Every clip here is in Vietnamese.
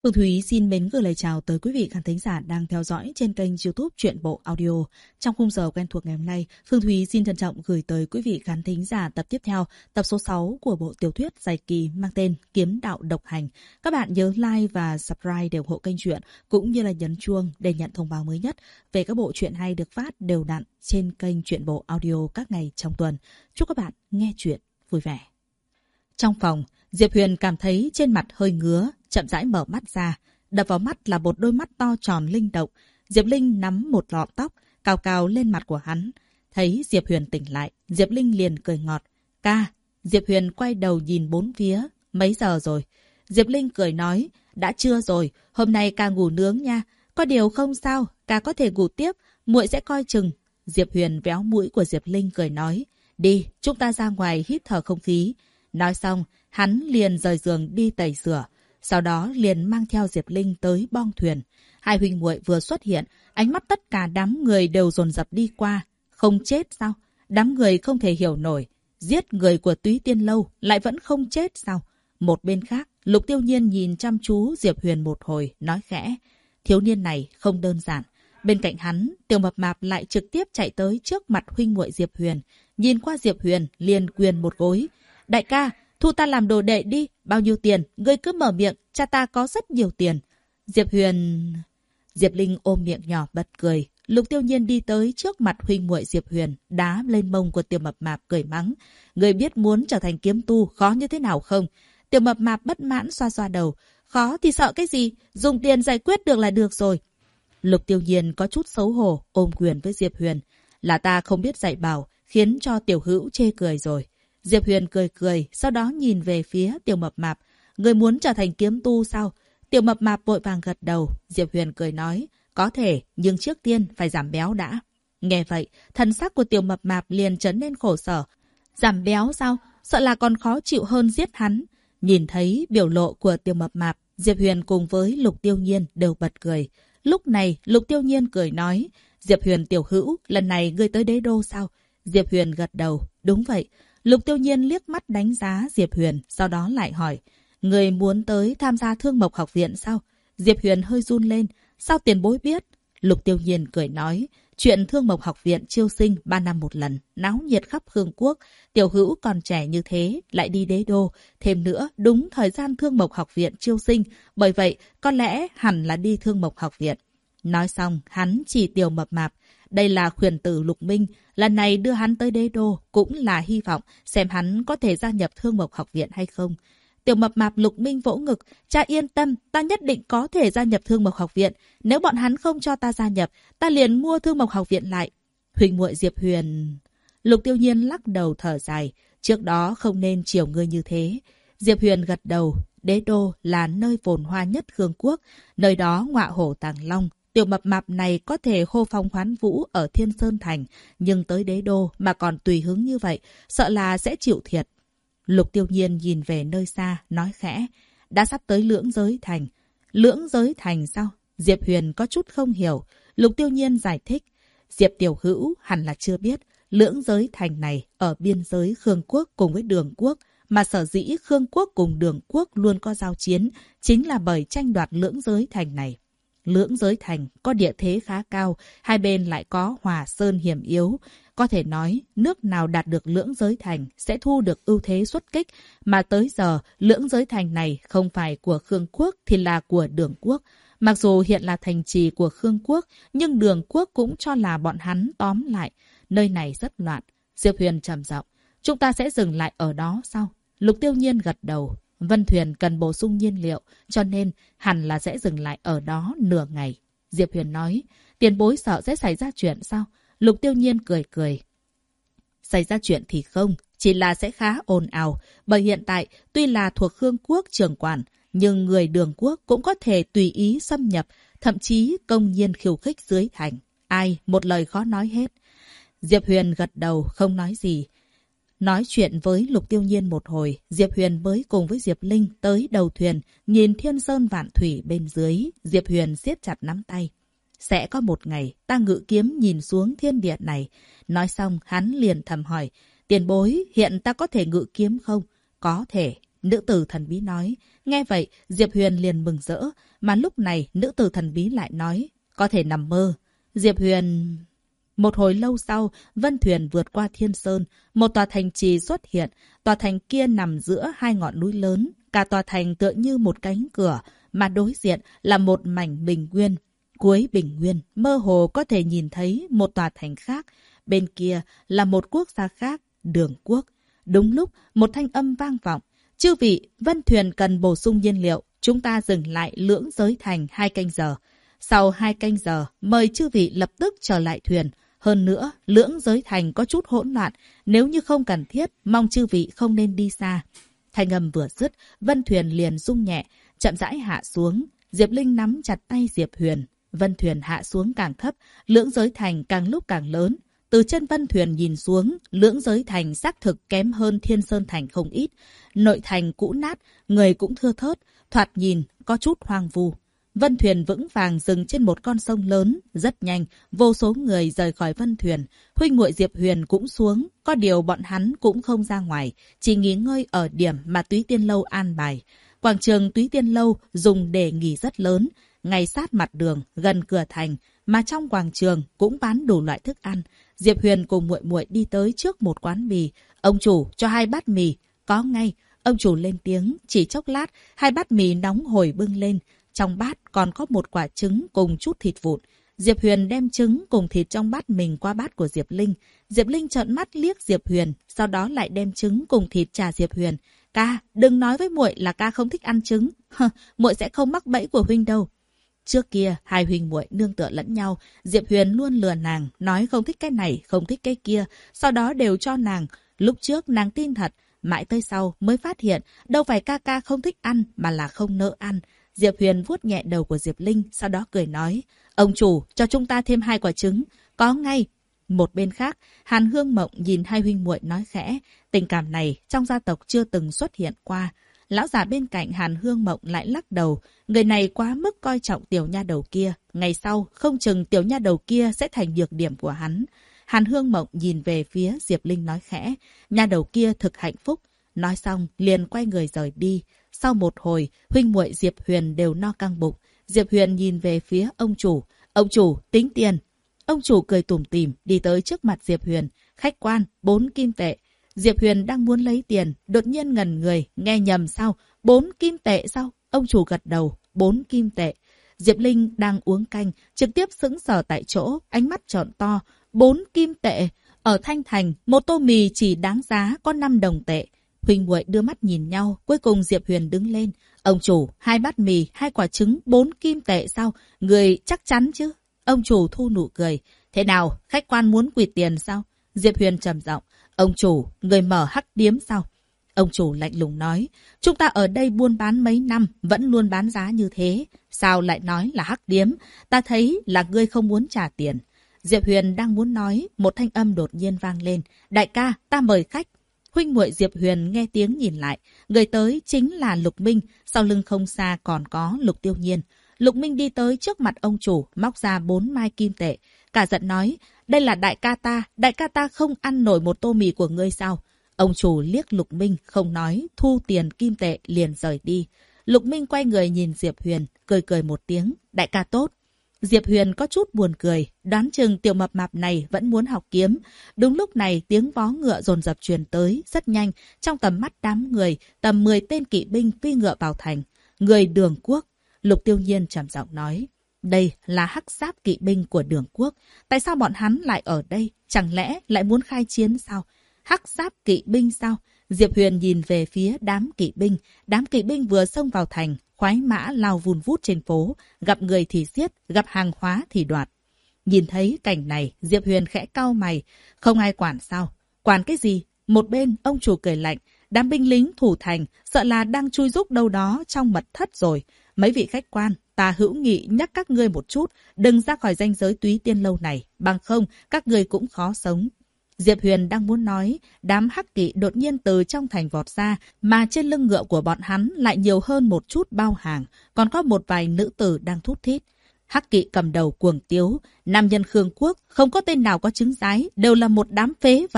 Phương Thúy xin mến gửi lời chào tới quý vị khán thính giả đang theo dõi trên kênh YouTube Truyện Bộ Audio. Trong khung giờ quen thuộc ngày hôm nay, Phương Thúy xin trân trọng gửi tới quý vị khán thính giả tập tiếp theo, tập số 6 của bộ tiểu thuyết dài kỳ mang tên Kiếm Đạo Độc Hành. Các bạn nhớ like và subscribe để ủng hộ kênh truyện, cũng như là nhấn chuông để nhận thông báo mới nhất về các bộ truyện hay được phát đều đặn trên kênh Truyện Bộ Audio các ngày trong tuần. Chúc các bạn nghe truyện vui vẻ. Trong phòng, Diệp Huyền cảm thấy trên mặt hơi ngứa, chậm rãi mở mắt ra. Đập vào mắt là một đôi mắt to tròn linh động. Diệp Linh nắm một lọn tóc, cào cào lên mặt của hắn. Thấy Diệp Huyền tỉnh lại, Diệp Linh liền cười ngọt. Ca! Diệp Huyền quay đầu nhìn bốn phía. Mấy giờ rồi? Diệp Linh cười nói. Đã trưa rồi, hôm nay ca ngủ nướng nha. Có điều không sao, ca có thể ngủ tiếp, muội sẽ coi chừng. Diệp Huyền véo mũi của Diệp Linh cười nói. Đi, chúng ta ra ngoài hít thở không khí. Nói xong, hắn liền rời giường đi tẩy rửa. Sau đó liền mang theo Diệp Linh tới bong thuyền. Hai huynh muội vừa xuất hiện, ánh mắt tất cả đám người đều dồn dập đi qua. Không chết sao? Đám người không thể hiểu nổi. Giết người của Túy Tiên Lâu lại vẫn không chết sao? Một bên khác, Lục Tiêu Nhiên nhìn chăm chú Diệp Huyền một hồi, nói khẽ. Thiếu niên này không đơn giản. Bên cạnh hắn, Tiểu Mập Mạp lại trực tiếp chạy tới trước mặt huynh muội Diệp Huyền. Nhìn qua Diệp Huyền, liền quyền một gối. Đại ca, thu ta làm đồ đệ đi. Bao nhiêu tiền? Ngươi cứ mở miệng. Cha ta có rất nhiều tiền. Diệp Linh ôm miệng nhỏ bật cười. Lục Tiêu Nhiên đi tới trước mặt huynh muội Diệp Huyền, đá lên mông của Tiểu Mập Mạp cười mắng. Ngươi biết muốn trở thành kiếm tu khó như thế nào không? Tiểu Mập Mạp bất mãn xoa xoa đầu. Khó thì sợ cái gì? Dùng tiền giải quyết được là được rồi. Lục Tiêu Nhiên có chút xấu hổ ôm quyền với Diệp Huyền. Là ta không biết dạy bảo, khiến cho Tiểu Hữu chê cười rồi. Diệp Huyền cười cười, sau đó nhìn về phía Tiểu Mập Mạp. Người muốn trở thành kiếm tu sao? Tiểu Mập Mạp vội vàng gật đầu. Diệp Huyền cười nói, có thể, nhưng trước tiên phải giảm béo đã. Nghe vậy, thần sắc của Tiểu Mập Mạp liền trở nên khổ sở. Giảm béo sao? Sợ là còn khó chịu hơn giết hắn. Nhìn thấy biểu lộ của Tiểu Mập Mạp, Diệp Huyền cùng với Lục Tiêu Nhiên đều bật cười. Lúc này, Lục Tiêu Nhiên cười nói, Diệp Huyền tiểu hữu, lần này ngươi tới Đế Đô sao? Diệp Huyền gật đầu, đúng vậy. Lục Tiêu Nhiên liếc mắt đánh giá Diệp Huyền, sau đó lại hỏi, người muốn tới tham gia Thương Mộc Học Viện sao? Diệp Huyền hơi run lên, sao tiền bối biết? Lục Tiêu Nhiên cười nói, chuyện Thương Mộc Học Viện chiêu sinh 3 năm một lần, náo nhiệt khắp Khương Quốc, tiểu hữu còn trẻ như thế, lại đi Đế Đô, thêm nữa đúng thời gian Thương Mộc Học Viện chiêu sinh, bởi vậy có lẽ hẳn là đi Thương Mộc Học Viện. Nói xong, hắn chỉ Tiểu Mập Mạp. Đây là khuyển tử Lục Minh, lần này đưa hắn tới Đế Đô cũng là hy vọng xem hắn có thể gia nhập Thương Mộc Học Viện hay không. Tiểu Mập Mạp Lục Minh vỗ ngực, cha yên tâm, ta nhất định có thể gia nhập Thương Mộc Học Viện. Nếu bọn hắn không cho ta gia nhập, ta liền mua Thương Mộc Học Viện lại. Huỳnh muội Diệp Huyền... Lục Tiêu Nhiên lắc đầu thở dài, trước đó không nên chiều ngươi như thế. Diệp Huyền gật đầu, Đế Đô là nơi phồn hoa nhất Khương Quốc, nơi đó ngọa hổ tàng long. Tiểu Mập Mạp này có thể hô phong hoán vũ ở Thiên Sơn Thành, nhưng tới Đế Đô mà còn tùy hứng như vậy, sợ là sẽ chịu thiệt. Lục Tiêu Nhiên nhìn về nơi xa, nói khẽ, đã sắp tới Lưỡng Giới Thành. Lưỡng Giới Thành sao? Diệp Huyền có chút không hiểu. Lục Tiêu Nhiên giải thích, Diệp tiểu hữu hẳn là chưa biết, Lưỡng Giới Thành này ở biên giới Khương Quốc cùng với Đường Quốc, mà sở dĩ Khương Quốc cùng Đường Quốc luôn có giao chiến, chính là bởi tranh đoạt Lưỡng Giới Thành này. Lưỡng Giới Thành có địa thế khá cao, hai bên lại có hòa sơn hiểm yếu. Có thể nói, nước nào đạt được Lưỡng Giới Thành sẽ thu được ưu thế xuất kích, mà tới giờ, Lưỡng Giới Thành này không phải của Khương Quốc thì là của Đường Quốc. Mặc dù hiện là thành trì của Khương Quốc, nhưng Đường Quốc cũng cho là bọn hắn tóm lại. Nơi này rất loạn. Diệp Huyền trầm giọng, chúng ta sẽ dừng lại ở đó sao? Lục Tiêu Nhiên gật đầu. Vân thuyền cần bổ sung nhiên liệu, cho nên hẳn là sẽ dừng lại ở đó nửa ngày. Diệp Huyền nói, tiền bối sợ sẽ xảy ra chuyện sao? Lục Tiêu Nhiên cười cười. Xảy ra chuyện thì không, chỉ là sẽ khá ồn ào. Bởi hiện tại, tuy là thuộc Khương Quốc trưởng quản, nhưng người Đường Quốc cũng có thể tùy ý xâm nhập, thậm chí công nhiên khiêu khích dưới thành. Ai, một lời khó nói hết. Diệp Huyền gật đầu, không nói gì. Nói chuyện với Lục Tiêu Nhiên một hồi, Diệp Huyền mới cùng với Diệp Linh tới đầu thuyền, nhìn thiên sơn vạn thủy bên dưới. Diệp Huyền siết chặt nắm tay. Sẽ có một ngày, ta ngự kiếm nhìn xuống thiên địa này. Nói xong, hắn liền thầm hỏi, tiền bối, hiện ta có thể ngự kiếm không? Có thể, Nữ tử thần bí nói. Nghe vậy, Diệp Huyền liền mừng rỡ. Mà lúc này, nữ tử thần bí lại nói. Có thể nằm mơ. Diệp Huyền... Một hồi lâu sau, Vân Thuyền vượt qua Thiên Sơn. Một tòa thành trì xuất hiện. Tòa thành kia nằm giữa hai ngọn núi lớn. Cả tòa thành tựa như một cánh cửa. Mà đối diện là một mảnh bình nguyên. Cuối bình nguyên, mơ hồ có thể nhìn thấy một tòa thành khác. Bên kia là một quốc gia khác, Đường Quốc. Đúng lúc, một thanh âm vang vọng. Chư vị, Vân Thuyền cần bổ sung nhiên liệu. Chúng ta dừng lại Lưỡng Giới Thành 2 canh giờ. Sau 2 canh giờ, mời chư vị lập tức trở lại thuyền. Hơn nữa, Lưỡng Giới Thành có chút hỗn loạn. Nếu như không cần thiết, mong chư vị không nên đi xa. Thanh âm vừa dứt, Vân Thuyền liền rung nhẹ, chậm rãi hạ xuống. Diệp Linh nắm chặt tay Diệp Huyền. Vân Thuyền hạ xuống càng thấp, Lưỡng Giới Thành càng lúc càng lớn. Từ chân Vân Thuyền nhìn xuống, Lưỡng Giới Thành xác thực kém hơn Thiên Sơn Thành không ít. Nội thành cũ nát, người cũng thưa thớt, thoạt nhìn có chút hoang vu. Vân Thuyền vững vàng dừng trên một con sông lớn, rất nhanh, vô số người rời khỏi Vân Thuyền. Huynh muội Diệp Huyền cũng xuống, có điều bọn hắn cũng không ra ngoài, chỉ nghỉ ngơi ở điểm mà Túy Tiên Lâu an bài. Quảng trường Túy Tiên Lâu dùng để nghỉ rất lớn, ngay sát mặt đường, gần cửa thành, mà trong quảng trường cũng bán đủ loại thức ăn. Diệp Huyền cùng muội muội đi tới trước một quán mì. Ông chủ cho 2 bát mì. Có ngay, ông chủ lên tiếng, chỉ chốc lát, 2 bát mì nóng hổi bưng lên. Trong bát còn có một quả trứng cùng chút thịt vụn. Diệp Huyền đem trứng cùng thịt trong bát mình qua bát của Diệp Linh. Diệp Linh trợn mắt liếc Diệp Huyền, sau đó lại đem trứng cùng thịt trả Diệp Huyền. Ca, đừng nói với muội là ca không thích ăn trứng. Muội sẽ không mắc bẫy của huynh đâu. Trước kia, hai huynh muội nương tựa lẫn nhau. Diệp Huyền luôn lừa nàng, nói không thích cái này, không thích cái kia. Sau đó đều cho nàng. Lúc trước nàng tin thật, mãi tới sau mới phát hiện đâu phải ca ca không thích ăn mà là không nỡ ăn. Diệp Huyền vuốt nhẹ đầu của Diệp Linh, sau đó cười nói. Ông chủ, cho chúng ta thêm 2 quả trứng. Có ngay. Một bên khác, Hàn Hương Mộng nhìn hai huynh muội nói khẽ. Tình cảm này trong gia tộc chưa từng xuất hiện qua. Lão già bên cạnh Hàn Hương Mộng lại lắc đầu. Người này quá mức coi trọng tiểu nha đầu kia. Ngày sau, không chừng tiểu nha đầu kia sẽ thành nhược điểm của hắn. Hàn Hương Mộng nhìn về phía Diệp Linh nói khẽ. Nha đầu kia thực hạnh phúc. Nói xong, liền quay người rời đi. Sau một hồi, huynh muội Diệp Huyền đều no căng bụng. Diệp Huyền nhìn về phía ông chủ. Ông chủ, tính tiền. Ông chủ cười tủm tỉm đi tới trước mặt Diệp Huyền. Khách quan, 4 kim tệ. Diệp Huyền đang muốn lấy tiền, đột nhiên ngẩn người, nghe nhầm sao? 4 kim tệ sao? Ông chủ gật đầu, 4 kim tệ. Diệp Linh đang uống canh, trực tiếp sững sờ tại chỗ, ánh mắt trợn to. 4 kim tệ. Ở Thanh Thành, một tô mì chỉ đáng giá có 5 đồng tệ. Huynh muội đưa mắt nhìn nhau, cuối cùng Diệp Huyền đứng lên. Ông chủ, 2 bát mì, 2 quả trứng, 4 kim tệ sao? Người chắc chắn chứ? Ông chủ thu nụ cười. Thế nào, khách quan muốn quỵt tiền sao? Diệp Huyền trầm giọng. Ông chủ, người mở hắc điếm sao? Ông chủ lạnh lùng nói. Chúng ta ở đây buôn bán mấy năm, vẫn luôn bán giá như thế. Sao lại nói là hắc điếm? Ta thấy là ngươi không muốn trả tiền. Diệp Huyền đang muốn nói, một thanh âm đột nhiên vang lên. Đại ca, ta mời khách. Huynh muội Diệp Huyền nghe tiếng nhìn lại. Người tới chính là Lục Minh, sau lưng không xa còn có Lục Tiêu Nhiên. Lục Minh đi tới trước mặt ông chủ, móc ra 4 mai kim tệ. Cả giận nói, đây là đại ca ta không ăn nổi một tô mì của ngươi sao? Ông chủ liếc Lục Minh, không nói, thu tiền kim tệ liền rời đi. Lục Minh quay người nhìn Diệp Huyền, cười cười một tiếng, đại ca tốt. Diệp Huyền có chút buồn cười, đoán chừng tiểu mập mạp này vẫn muốn học kiếm. Đúng lúc này tiếng vó ngựa dồn dập truyền tới, rất nhanh, trong tầm mắt đám người, tầm 10 tên kỵ binh phi ngựa vào thành. Người Đường Quốc, Lục Tiêu Nhiên trầm giọng nói. Đây là hắc giáp kỵ binh của Đường Quốc. Tại sao bọn hắn lại ở đây? Chẳng lẽ lại muốn khai chiến sao? Hắc giáp kỵ binh sao? Diệp Huyền nhìn về phía đám kỵ binh. Đám kỵ binh vừa xông vào thành, khoái mã lao vùn vút trên phố. Gặp người thì giết, gặp hàng hóa thì đoạt. Nhìn thấy cảnh này, Diệp Huyền khẽ cau mày. Không ai quản sao? Quản cái gì? Một bên, ông chủ cười lạnh. Đám binh lính thủ thành, sợ là đang chui rúc đâu đó trong mật thất rồi. Mấy vị khách quan, ta hữu nghị nhắc các ngươi một chút, đừng ra khỏi ranh giới Túy Tiên Lâu này, bằng không các ngươi cũng khó sống. Diệp Huyền đang muốn nói, đám hắc kỵ đột nhiên từ trong thành vọt ra, mà trên lưng ngựa của bọn hắn lại nhiều hơn một chút bao hàng, còn có một vài nữ tử đang thút thít. Hắc kỵ cầm đầu cuồng tiếu, nam nhân Khương Quốc, không có tên nào có trứng giái, đều là một đám phế vật.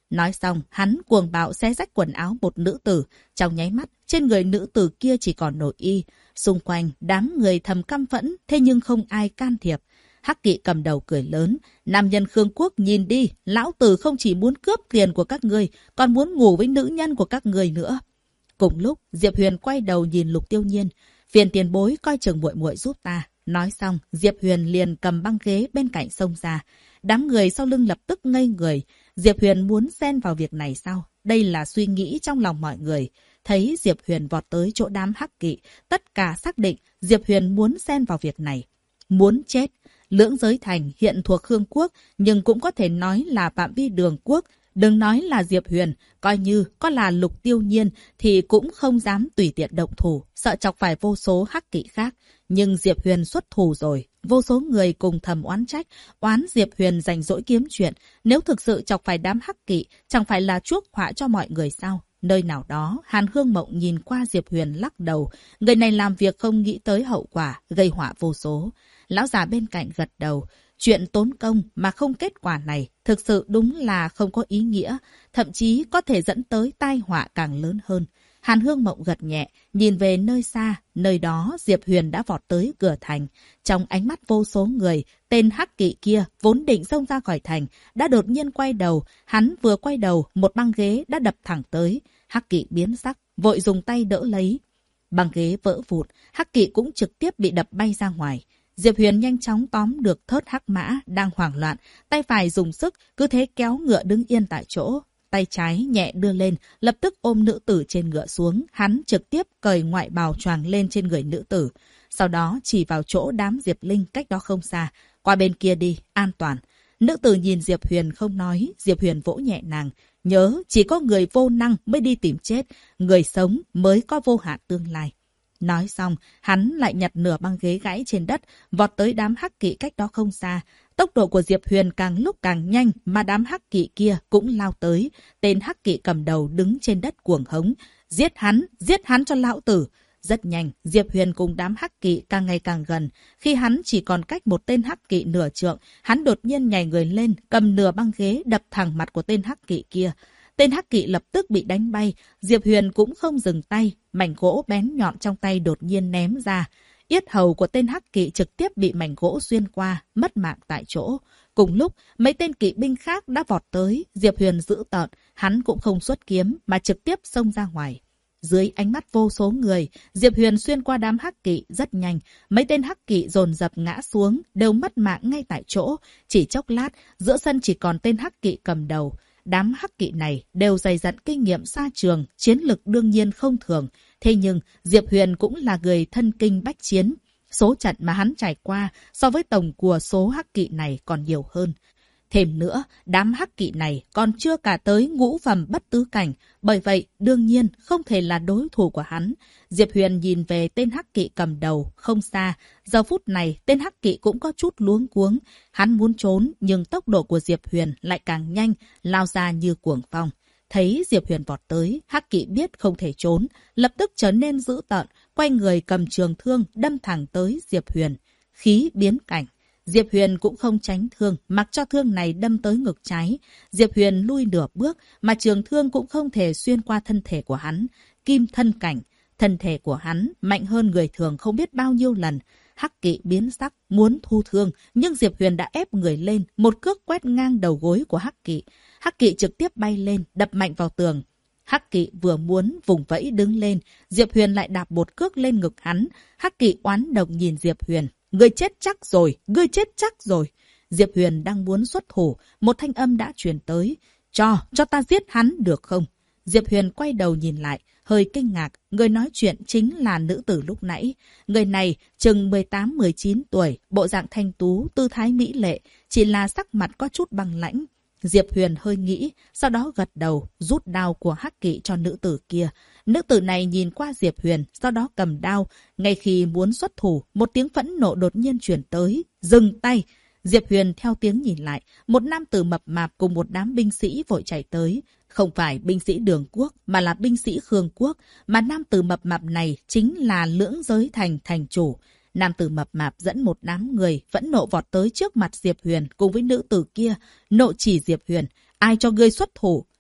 Nói xong, hắn cuồng bạo xé rách quần áo một nữ tử. Trong nháy mắt, trên người nữ tử kia chỉ còn nội y. Xung quanh, đám người thầm căm phẫn, thế nhưng không ai can thiệp. Hắc Kỵ cầm đầu cười lớn. Nam nhân Khương Quốc nhìn đi, lão tử không chỉ muốn cướp tiền của các ngươi, còn muốn ngủ với nữ nhân của các ngươi nữa. Cùng lúc, Diệp Huyền quay đầu nhìn Lục Tiêu Nhiên. Phiền tiền bối coi chừng muội muội giúp ta. Nói xong, Diệp Huyền liền cầm băng ghế bên cạnh xông ra. Đám người sau lưng lập tức ngây người. Diệp Huyền muốn xen vào việc này sao? Đây là suy nghĩ trong lòng mọi người. Thấy Diệp Huyền vọt tới chỗ đám Hắc Kỵ, tất cả xác định Diệp Huyền muốn xen vào việc này. Muốn chết. Lưỡng Giới Thành hiện thuộc Khương Quốc, nhưng cũng có thể nói là phạm vi Đường Quốc. Đừng nói là Diệp Huyền, coi như có là Lục Tiêu Nhiên thì cũng không dám tùy tiện động thủ, sợ chọc phải vô số Hắc Kỵ khác. Nhưng Diệp Huyền xuất thủ rồi, vô số người cùng thầm oán trách, oán Diệp Huyền rảnh rỗi kiếm chuyện. Nếu thực sự chọc phải đám Hắc Kỵ, chẳng phải là chuốc họa cho mọi người sao? Nơi nào đó, Hàn Hương Mộng nhìn qua Diệp Huyền lắc đầu. Người này làm việc không nghĩ tới hậu quả, gây họa vô số. Lão già bên cạnh gật đầu. Chuyện tốn công mà không kết quả này thực sự đúng là không có ý nghĩa, thậm chí có thể dẫn tới tai họa càng lớn hơn. Hàn Hương Mộng gật nhẹ, nhìn về nơi xa, nơi đó Diệp Huyền đã vọt tới cửa thành. Trong ánh mắt vô số người, tên Hắc Kỵ kia vốn định xông ra khỏi thành, đã đột nhiên quay đầu. Hắn vừa quay đầu, một băng ghế đã đập thẳng tới. Hắc Kỵ biến sắc, vội dùng tay đỡ lấy. Băng ghế vỡ vụn, Hắc Kỵ cũng trực tiếp bị đập bay ra ngoài. Diệp Huyền nhanh chóng tóm được thớt hắc mã đang hoảng loạn, tay phải dùng sức, cứ thế kéo ngựa đứng yên tại chỗ. Tay trái nhẹ đưa lên, lập tức ôm nữ tử trên ngựa xuống, hắn trực tiếp cởi ngoại bào choàng lên trên người nữ tử. Sau đó chỉ vào chỗ đám Diệp Linh cách đó không xa, qua bên kia đi, an toàn. Nữ tử nhìn Diệp Huyền không nói, Diệp Huyền vỗ nhẹ nàng. Nhớ, chỉ có người vô năng mới đi tìm chết, người sống mới có vô hạn tương lai. Nói xong, hắn lại nhặt nửa băng ghế gãy trên đất, vọt tới đám Hắc Kỵ cách đó không xa. Tốc độ của Diệp Huyền càng lúc càng nhanh, mà đám Hắc Kỵ kia cũng lao tới. Tên Hắc Kỵ cầm đầu đứng trên đất cuồng hống. Giết hắn cho lão tử. Rất nhanh, Diệp Huyền cùng đám Hắc Kỵ càng ngày càng gần. Khi hắn chỉ còn cách một tên Hắc Kỵ nửa trượng, hắn đột nhiên nhảy người lên, cầm nửa băng ghế đập thẳng mặt của tên Hắc Kỵ kia. Tên Hắc Kỵ lập tức bị đánh bay, Diệp Huyền cũng không dừng tay, mảnh gỗ bén nhọn trong tay đột nhiên ném ra. Yết hầu của tên Hắc Kỵ trực tiếp bị mảnh gỗ xuyên qua, mất mạng tại chỗ. Cùng lúc, mấy tên kỵ binh khác đã vọt tới, Diệp Huyền dữ tợn, hắn cũng không xuất kiếm mà trực tiếp xông ra ngoài. Dưới ánh mắt vô số người, Diệp Huyền xuyên qua đám Hắc Kỵ rất nhanh, mấy tên Hắc Kỵ dồn dập ngã xuống, đều mất mạng ngay tại chỗ. Chỉ chốc lát, giữa sân chỉ còn tên Hắc Kỵ cầm đầu. Đám Hắc Kỵ này đều dày dặn kinh nghiệm xa trường, chiến lực đương nhiên không thường. Thế nhưng, Diệp Huyền cũng là người thân kinh bách chiến. Số trận mà hắn trải qua so với tổng của số Hắc Kỵ này còn nhiều hơn. Thêm nữa, đám Hắc Kỵ này còn chưa cả tới ngũ phẩm bất tứ cảnh, bởi vậy đương nhiên không thể là đối thủ của hắn. Diệp Huyền nhìn về tên Hắc Kỵ cầm đầu, không xa. Giờ phút này, tên Hắc Kỵ cũng có chút luống cuống. Hắn muốn trốn, nhưng tốc độ của Diệp Huyền lại càng nhanh, lao ra như cuồng phong. Thấy Diệp Huyền vọt tới, Hắc Kỵ biết không thể trốn, lập tức trở nên dữ tợn, quay người cầm trường thương đâm thẳng tới Diệp Huyền. Khí biến cảnh. Diệp Huyền cũng không tránh thương, mặc cho thương này đâm tới ngực trái. Diệp Huyền lui nửa bước, mà trường thương cũng không thể xuyên qua thân thể của hắn. Kim thân cảnh, thân thể của hắn mạnh hơn người thường không biết bao nhiêu lần. Hắc Kỵ biến sắc, muốn thu thương, nhưng Diệp Huyền đã ép người lên, một cước quét ngang đầu gối của Hắc Kỵ. Hắc Kỵ trực tiếp bay lên, đập mạnh vào tường. Hắc Kỵ vừa muốn vùng vẫy đứng lên, Diệp Huyền lại đạp một cước lên ngực hắn. Hắc Kỵ oán độc nhìn Diệp Huyền. Ngươi chết chắc rồi, ngươi chết chắc rồi. Diệp Huyền đang muốn xuất thủ, một thanh âm đã truyền tới. Cho ta giết hắn được không? Diệp Huyền quay đầu nhìn lại, hơi kinh ngạc. Người nói chuyện chính là nữ tử lúc nãy. Người này chừng 18-19 tuổi, bộ dạng thanh tú, tư thái mỹ lệ, chỉ là sắc mặt có chút băng lãnh. Diệp Huyền hơi nghĩ, sau đó gật đầu, rút đao của Hắc Kỵ cho nữ tử kia. Nữ tử này nhìn qua Diệp Huyền, sau đó cầm đao. Ngay khi muốn xuất thủ, một tiếng phẫn nộ đột nhiên truyền tới. Dừng tay! Diệp Huyền theo tiếng nhìn lại, một nam tử mập mạp cùng một đám binh sĩ vội chạy tới. Không phải binh sĩ Đường Quốc, mà là binh sĩ Khương Quốc. Mà nam tử mập mạp này chính là Lưỡng Giới Thành thành chủ. Nam tử mập mạp dẫn một đám người phẫn nộ vọt tới trước mặt Diệp Huyền cùng với nữ tử kia, nộ chỉ Diệp Huyền. Ai cho ngươi xuất thủ?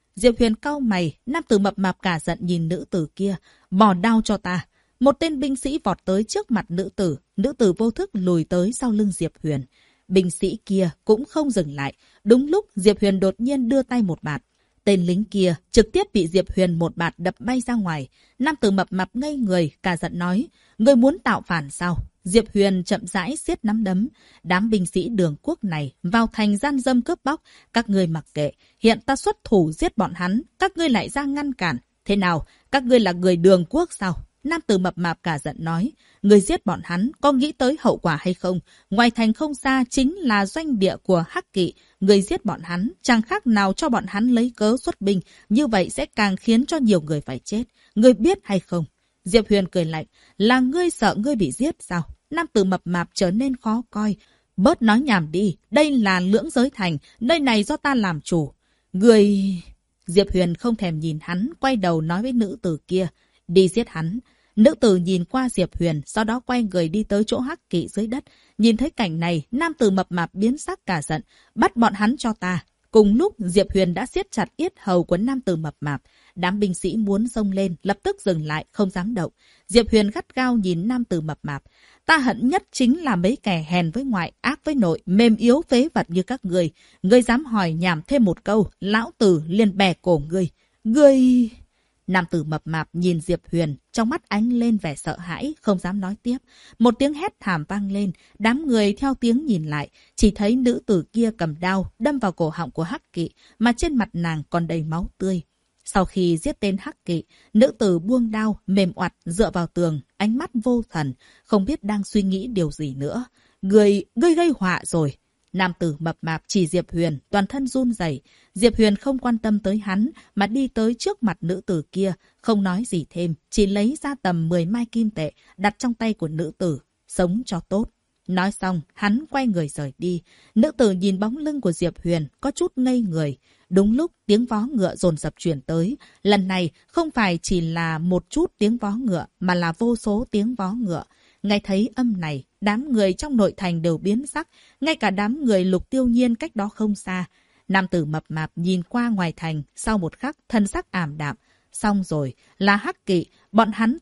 Diệp Huyền cau mày, nam tử mập mạp cả giận nhìn nữ tử kia. Bỏ đao cho ta. Một tên binh sĩ vọt tới trước mặt nữ tử vô thức lùi tới sau lưng Diệp Huyền. Binh sĩ kia cũng không dừng lại. Đúng lúc Diệp Huyền đột nhiên đưa tay một bạt. Tên lính kia trực tiếp bị Diệp Huyền một bạt đập bay ra ngoài. Nam tử mập mạp ngây người, cả giận nói, ngươi muốn tạo phản sao? Diệp Huyền chậm rãi siết nắm đấm. Đám binh sĩ Đường Quốc này vào thành gian dâm cướp bóc, các ngươi mặc kệ. Hiện ta xuất thủ giết bọn hắn, các ngươi lại ra ngăn cản. Thế nào, các ngươi là người Đường Quốc sao? Nam tử mập mạp cả giận nói, người giết bọn hắn có nghĩ tới hậu quả hay không? Ngoài thành không xa chính là doanh địa của Hắc Kỵ. Người giết bọn hắn chẳng khác nào cho bọn hắn lấy cớ xuất binh, như vậy sẽ càng khiến cho nhiều người phải chết. Người biết hay không? Diệp Huyền cười lạnh, là ngươi sợ ngươi bị giết sao? Nam tử mập mạp trở nên khó coi. Bớt nói nhảm đi, đây là Lưỡng Giới Thành, nơi này do ta làm chủ. Người... Diệp Huyền không thèm nhìn hắn, quay đầu nói với nữ tử kia, đi giết hắn. Nữ tử nhìn qua Diệp Huyền, sau đó quay người đi tới chỗ Hắc Kỵ dưới đất. Nhìn thấy cảnh này, nam tử mập mạp biến sắc cả giận, bắt bọn hắn cho ta. Cùng lúc, Diệp Huyền đã siết chặt yết hầu của nam tử mập mạp. Đám binh sĩ muốn xông lên, lập tức dừng lại, không dám động. Diệp Huyền gắt gao nhìn nam tử mập mạp. Ta hận nhất chính là mấy kẻ hèn với ngoại, ác với nội, mềm yếu phế vật như các người. Ngươi dám hỏi nhảm thêm một câu, lão tử liền bẻ cổ ngươi. Ngươi... Nam tử mập mạp nhìn Diệp Huyền, trong mắt ánh lên vẻ sợ hãi, không dám nói tiếp. Một tiếng hét thảm vang lên, đám người theo tiếng nhìn lại, chỉ thấy nữ tử kia cầm đao, đâm vào cổ họng của Hắc Kỵ, mà trên mặt nàng còn đầy máu tươi. Sau khi giết tên Hắc Kỵ, nữ tử buông đao, mềm oặt, dựa vào tường, ánh mắt vô thần, không biết đang suy nghĩ điều gì nữa. Ngươi gây họa rồi. Nam tử mập mạp chỉ Diệp Huyền, toàn thân run rẩy. Diệp Huyền không quan tâm tới hắn, mà đi tới trước mặt nữ tử kia, không nói gì thêm, chỉ lấy ra tầm 10 mai kim tệ, đặt trong tay của nữ tử, sống cho tốt. Nói xong, hắn quay người rời đi. Nữ tử nhìn bóng lưng của Diệp Huyền, có chút ngây người. Đúng lúc tiếng vó ngựa dồn dập truyền tới. Lần này, không phải chỉ là một chút tiếng vó ngựa, mà là vô số tiếng vó ngựa. Nghe thấy âm này, đám người trong nội thành đều biến sắc, ngay cả đám người Lục Tiêu Nhiên cách đó không xa. Nam tử mập mạp nhìn qua ngoài thành, sau một khắc, thân sắc ảm đạm. Xong rồi, là Hắc Kỵ, bọn hắn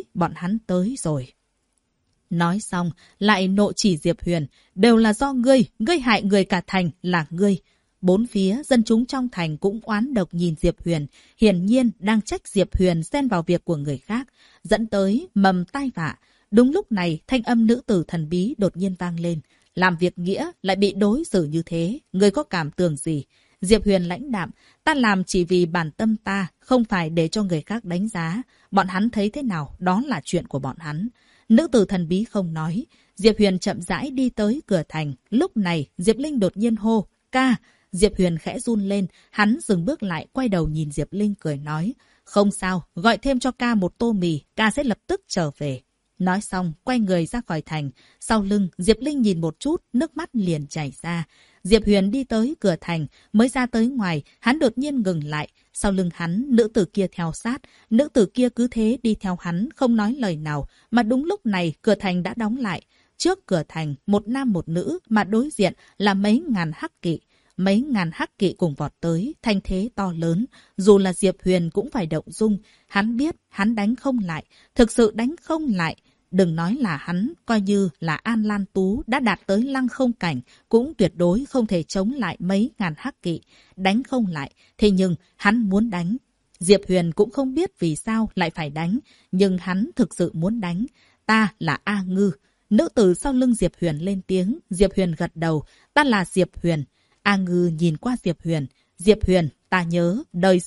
tới rồi. Nói xong, lại nộ chỉ Diệp Huyền, đều là do ngươi hại người cả thành là ngươi. Bốn phía, dân chúng trong thành cũng oán độc nhìn Diệp Huyền, hiển nhiên đang trách Diệp Huyền xen vào việc của người khác, dẫn tới mầm tai vạ. Đúng lúc này, thanh âm nữ tử thần bí đột nhiên vang lên. Làm việc nghĩa lại bị đối xử như thế, ngươi có cảm tưởng gì? Diệp Huyền lãnh đạm, ta làm chỉ vì bản tâm ta, không phải để cho người khác đánh giá. Bọn hắn thấy thế nào, đó là chuyện của bọn hắn. Nữ tử thần bí không nói. Diệp Huyền chậm rãi đi tới cửa thành. Lúc này, Diệp Linh đột nhiên hô, ca. Diệp Huyền khẽ run lên, hắn dừng bước lại, quay đầu nhìn Diệp Linh cười nói, không sao, gọi thêm cho ca một tô mì, ca sẽ lập tức trở về. Nói xong, quay người ra khỏi thành. Sau lưng, Diệp Linh nhìn một chút, nước mắt liền chảy ra. Diệp Huyền đi tới cửa thành, mới ra tới ngoài, hắn đột nhiên ngừng lại. Sau lưng hắn, nữ tử kia theo sát. Nữ tử kia cứ thế đi theo hắn, không nói lời nào. Mà đúng lúc này, cửa thành đã đóng lại. Trước cửa thành, một nam một nữ, mà đối diện là mấy ngàn Hắc Kỵ. Mấy ngàn Hắc Kỵ cùng vọt tới, thanh thế to lớn. Dù là Diệp Huyền cũng phải động dung. Hắn biết, hắn đánh không lại. Thực sự đánh không lại. Đừng nói là hắn, coi như là An Lan Tú đã đạt tới lăng không cảnh, cũng tuyệt đối không thể chống lại mấy ngàn Hắc Kỵ. Đánh không lại, thế nhưng hắn muốn đánh. Diệp Huyền cũng không biết vì sao lại phải đánh, nhưng hắn thực sự muốn đánh. Ta là A Ngư. Nữ tử sau lưng Diệp Huyền lên tiếng, Diệp Huyền gật đầu, ta là Diệp Huyền. A Ngư nhìn qua Diệp Huyền, Diệp Huyền, ta nhớ,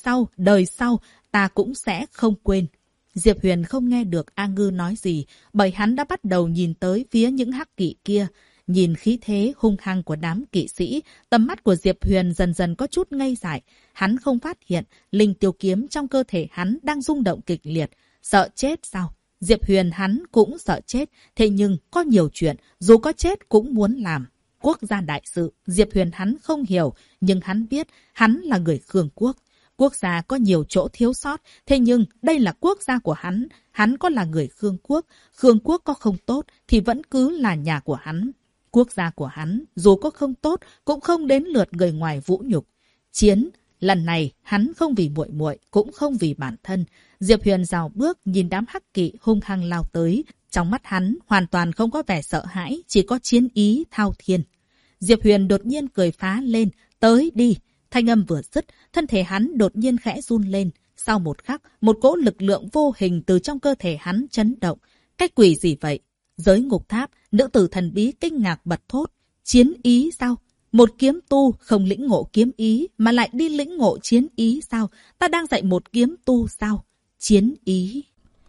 đời sau, ta cũng sẽ không quên. Diệp Huyền không nghe được A Ngư nói gì, bởi hắn đã bắt đầu nhìn tới phía những Hắc Kỵ kia. Nhìn khí thế hung hăng của đám kỵ sĩ, tầm mắt của Diệp Huyền dần dần có chút ngây dại. Hắn không phát hiện, linh tiêu kiếm trong cơ thể hắn đang rung động kịch liệt. Sợ chết sao? Diệp Huyền hắn cũng sợ chết, thế nhưng có nhiều chuyện, dù có chết cũng muốn làm. Quốc gia đại sự, Diệp Huyền hắn không hiểu, nhưng hắn biết hắn là người Khương Quốc. Quốc gia có nhiều chỗ thiếu sót, thế nhưng đây là quốc gia của hắn có là người Khương Quốc có không tốt thì vẫn cứ là nhà của hắn. Quốc gia của hắn, dù có không tốt, cũng không đến lượt người ngoài vũ nhục. Chiến Lần này, hắn không vì muội muội, cũng không vì bản thân. Diệp Huyền rào bước nhìn đám hắc kỵ hung hăng lao tới. Trong mắt hắn hoàn toàn không có vẻ sợ hãi, chỉ có chiến ý thao thiên. Diệp Huyền đột nhiên cười phá lên, tới đi. Thanh âm vừa dứt, thân thể hắn đột nhiên khẽ run lên. Sau một khắc, một cỗ lực lượng vô hình từ trong cơ thể hắn chấn động. Cái quỷ gì vậy? Giới ngục tháp, nữ tử thần bí kinh ngạc bật thốt. Chiến ý sao? Một kiếm tu không lĩnh ngộ kiếm ý mà lại đi lĩnh ngộ chiến ý sao? Ta đang dạy một kiếm tu sao? Chiến ý.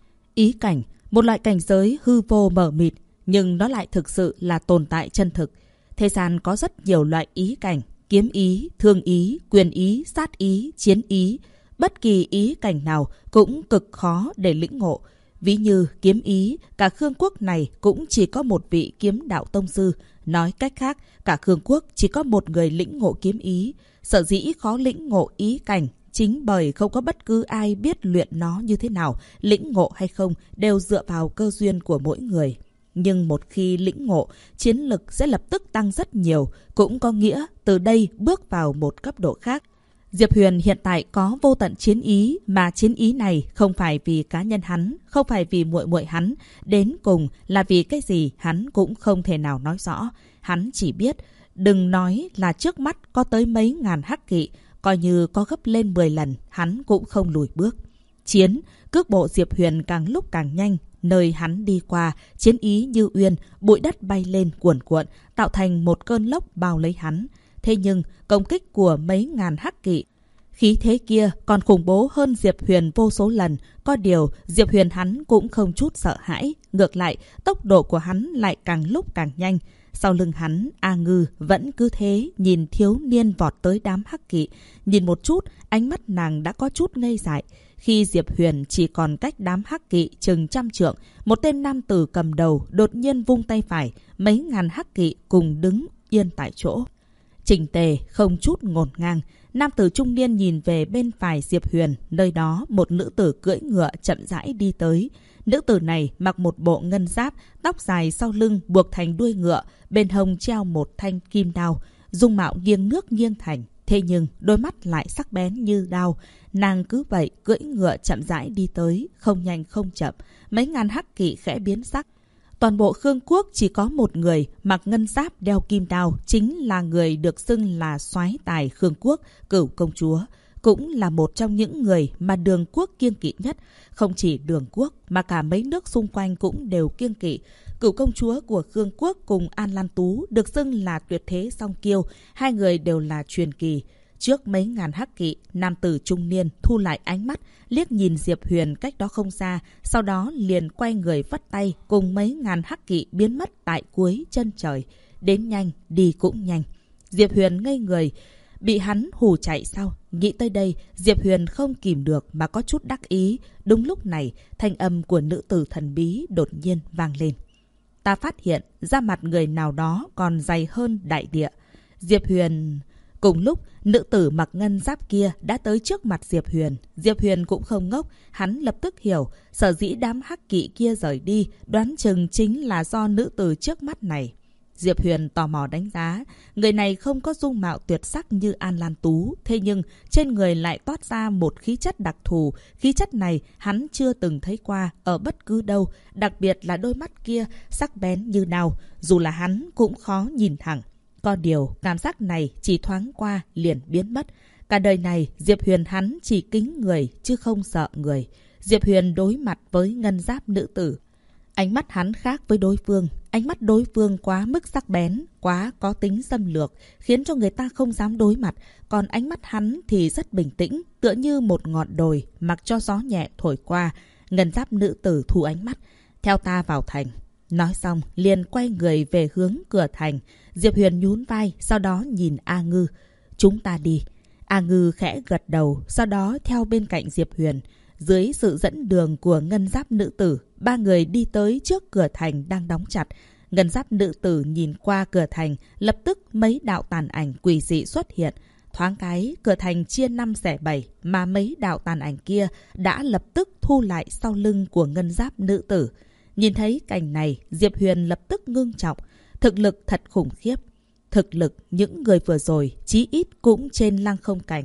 Ý cảnh, một loại cảnh giới hư vô mờ mịt, nhưng nó lại thực sự là tồn tại chân thực. Thế gian có rất nhiều loại ý cảnh, kiếm ý, thương ý, quyền ý, sát ý, chiến ý. Bất kỳ ý cảnh nào cũng cực khó để lĩnh ngộ. Ví như kiếm ý, cả Khương Quốc này cũng chỉ có một vị kiếm đạo tông sư. Nói cách khác, cả Khương Quốc chỉ có một người lĩnh ngộ kiếm ý. Sở dĩ khó lĩnh ngộ ý cảnh, chính bởi không có bất cứ ai biết luyện nó như thế nào, lĩnh ngộ hay không đều dựa vào cơ duyên của mỗi người. Nhưng một khi lĩnh ngộ, chiến lực sẽ lập tức tăng rất nhiều, cũng có nghĩa từ đây bước vào một cấp độ khác. Diệp Huyền hiện tại có vô tận chiến ý, mà chiến ý này không phải vì cá nhân hắn, không phải vì muội muội hắn, đến cùng là vì cái gì hắn cũng không thể nào nói rõ. Hắn chỉ biết, đừng nói là trước mắt có tới mấy ngàn hắc kỵ, coi như có gấp lên 10 lần, hắn cũng không lùi bước. Chiến, cước bộ Diệp Huyền càng lúc càng nhanh, nơi hắn đi qua, chiến ý như uyên, bụi đất bay lên cuồn cuộn, tạo thành một cơn lốc bao lấy hắn. Thế nhưng, công kích của mấy ngàn hắc kỵ, khí thế kia còn khủng bố hơn Diệp Huyền vô số lần. Có điều, Diệp Huyền hắn cũng không chút sợ hãi. Ngược lại, tốc độ của hắn lại càng lúc càng nhanh. Sau lưng hắn, A Ngư vẫn cứ thế nhìn thiếu niên vọt tới đám hắc kỵ. Nhìn một chút, ánh mắt nàng đã có chút ngây dại. Khi Diệp Huyền chỉ còn cách đám hắc kỵ chừng 100 trượng, một tên nam tử cầm đầu đột nhiên vung tay phải, mấy ngàn hắc kỵ cùng đứng yên tại chỗ. Chỉnh tề, không chút ngổn ngang. Nam tử trung niên nhìn về bên phải Diệp Huyền, nơi đó một nữ tử cưỡi ngựa chậm rãi đi tới. Nữ tử này mặc một bộ ngân giáp, tóc dài sau lưng buộc thành đuôi ngựa, bên hông treo một thanh kim đao, dung mạo nghiêng nước nghiêng thành. Thế nhưng đôi mắt lại sắc bén như đao. Nàng cứ vậy cưỡi ngựa chậm rãi đi tới, không nhanh không chậm. Mấy ngàn hắc kỵ khẽ biến sắc. Toàn bộ Khương Quốc chỉ có một người mặc ngân giáp đeo kim đao, chính là người được xưng là soái tài Khương Quốc, Cửu công chúa. Cũng là một trong những người mà Đường Quốc kiêng kỵ nhất. Không chỉ Đường Quốc mà cả mấy nước xung quanh cũng đều kiêng kỵ. Cửu công chúa của Khương Quốc cùng An Lan Tú được xưng là tuyệt thế song kiêu. Hai người đều là truyền kỳ. Trước mấy ngàn hắc kỵ, nam tử trung niên thu lại ánh mắt, liếc nhìn Diệp Huyền cách đó không xa, sau đó liền quay người vắt tay cùng mấy ngàn hắc kỵ biến mất tại cuối chân trời. Đến nhanh, đi cũng nhanh. Diệp Huyền ngây người, bị hắn hù chạy sao? Nghĩ tới đây, Diệp Huyền không kìm được mà có chút đắc ý. Đúng lúc này, thanh âm của nữ tử thần bí đột nhiên vang lên. Ta phát hiện da mặt người nào đó còn dày hơn đại địa. Diệp Huyền... Cùng lúc, nữ tử mặc ngân giáp kia đã tới trước mặt Diệp Huyền. Diệp Huyền cũng không ngốc, hắn lập tức hiểu, sở dĩ đám hắc kỵ kia rời đi, đoán chừng chính là do nữ tử trước mắt này. Diệp Huyền tò mò đánh giá, người này không có dung mạo tuyệt sắc như An Lan Tú, thế nhưng trên người lại toát ra một khí chất đặc thù. Khí chất này hắn chưa từng thấy qua ở bất cứ đâu, đặc biệt là đôi mắt kia sắc bén như nào, dù là hắn cũng khó nhìn thẳng. Có điều, cảm giác này chỉ thoáng qua liền biến mất. Cả đời này, Diệp Huyền hắn chỉ kính người chứ không sợ người. Diệp Huyền đối mặt với ngân giáp nữ tử. Ánh mắt hắn khác với đối phương. Ánh mắt đối phương quá mức sắc bén, quá có tính xâm lược, khiến cho người ta không dám đối mặt. Còn ánh mắt hắn thì rất bình tĩnh, tựa như một ngọn đồi, mặc cho gió nhẹ thổi qua. Ngân giáp nữ tử thu ánh mắt. Theo ta vào thành. Nói xong, liền quay người về hướng cửa thành. Diệp Huyền nhún vai, sau đó nhìn A Ngư. Chúng ta đi. A Ngư khẽ gật đầu, sau đó theo bên cạnh Diệp Huyền. Dưới sự dẫn đường của ngân giáp nữ tử, ba người đi tới trước cửa thành đang đóng chặt. Ngân giáp nữ tử nhìn qua cửa thành, lập tức mấy đạo tàn ảnh quỷ dị xuất hiện. Thoáng cái, cửa thành chia 5 xẻ 7, mà mấy đạo tàn ảnh kia đã lập tức thu lại sau lưng của ngân giáp nữ tử. Nhìn thấy cảnh này, Diệp Huyền lập tức ngưng trọng. Thực lực thật khủng khiếp. Thực lực những người vừa rồi chí ít cũng trên Lăng Không cảnh.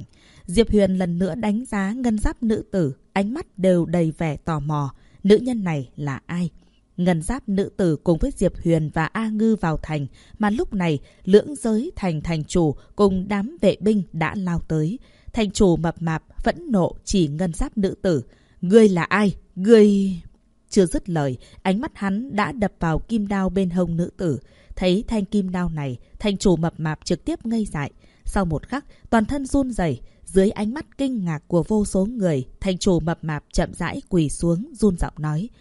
Diệp Huyền lần nữa đánh giá ngân giáp nữ tử, ánh mắt đều đầy vẻ tò mò. Nữ nhân này là ai? Ngân giáp nữ tử cùng với Diệp Huyền và A Ngư vào thành, mà lúc này Lưỡng Giới thành thành chủ cùng đám vệ binh đã lao tới. Thành chủ mập mạp phẫn nộ chỉ ngân giáp nữ tử. Ngươi là ai? Ngươi... Chưa dứt lời, ánh mắt hắn đã đập vào kim đao bên hông nữ tử. Thấy thanh kim đao này, thành chủ mập mạp trực tiếp ngây dại. Sau một khắc, toàn thân run rẩy. Dưới ánh mắt kinh ngạc của vô số người, thành chủ mập mạp chậm rãi quỳ xuống, run giọng nói: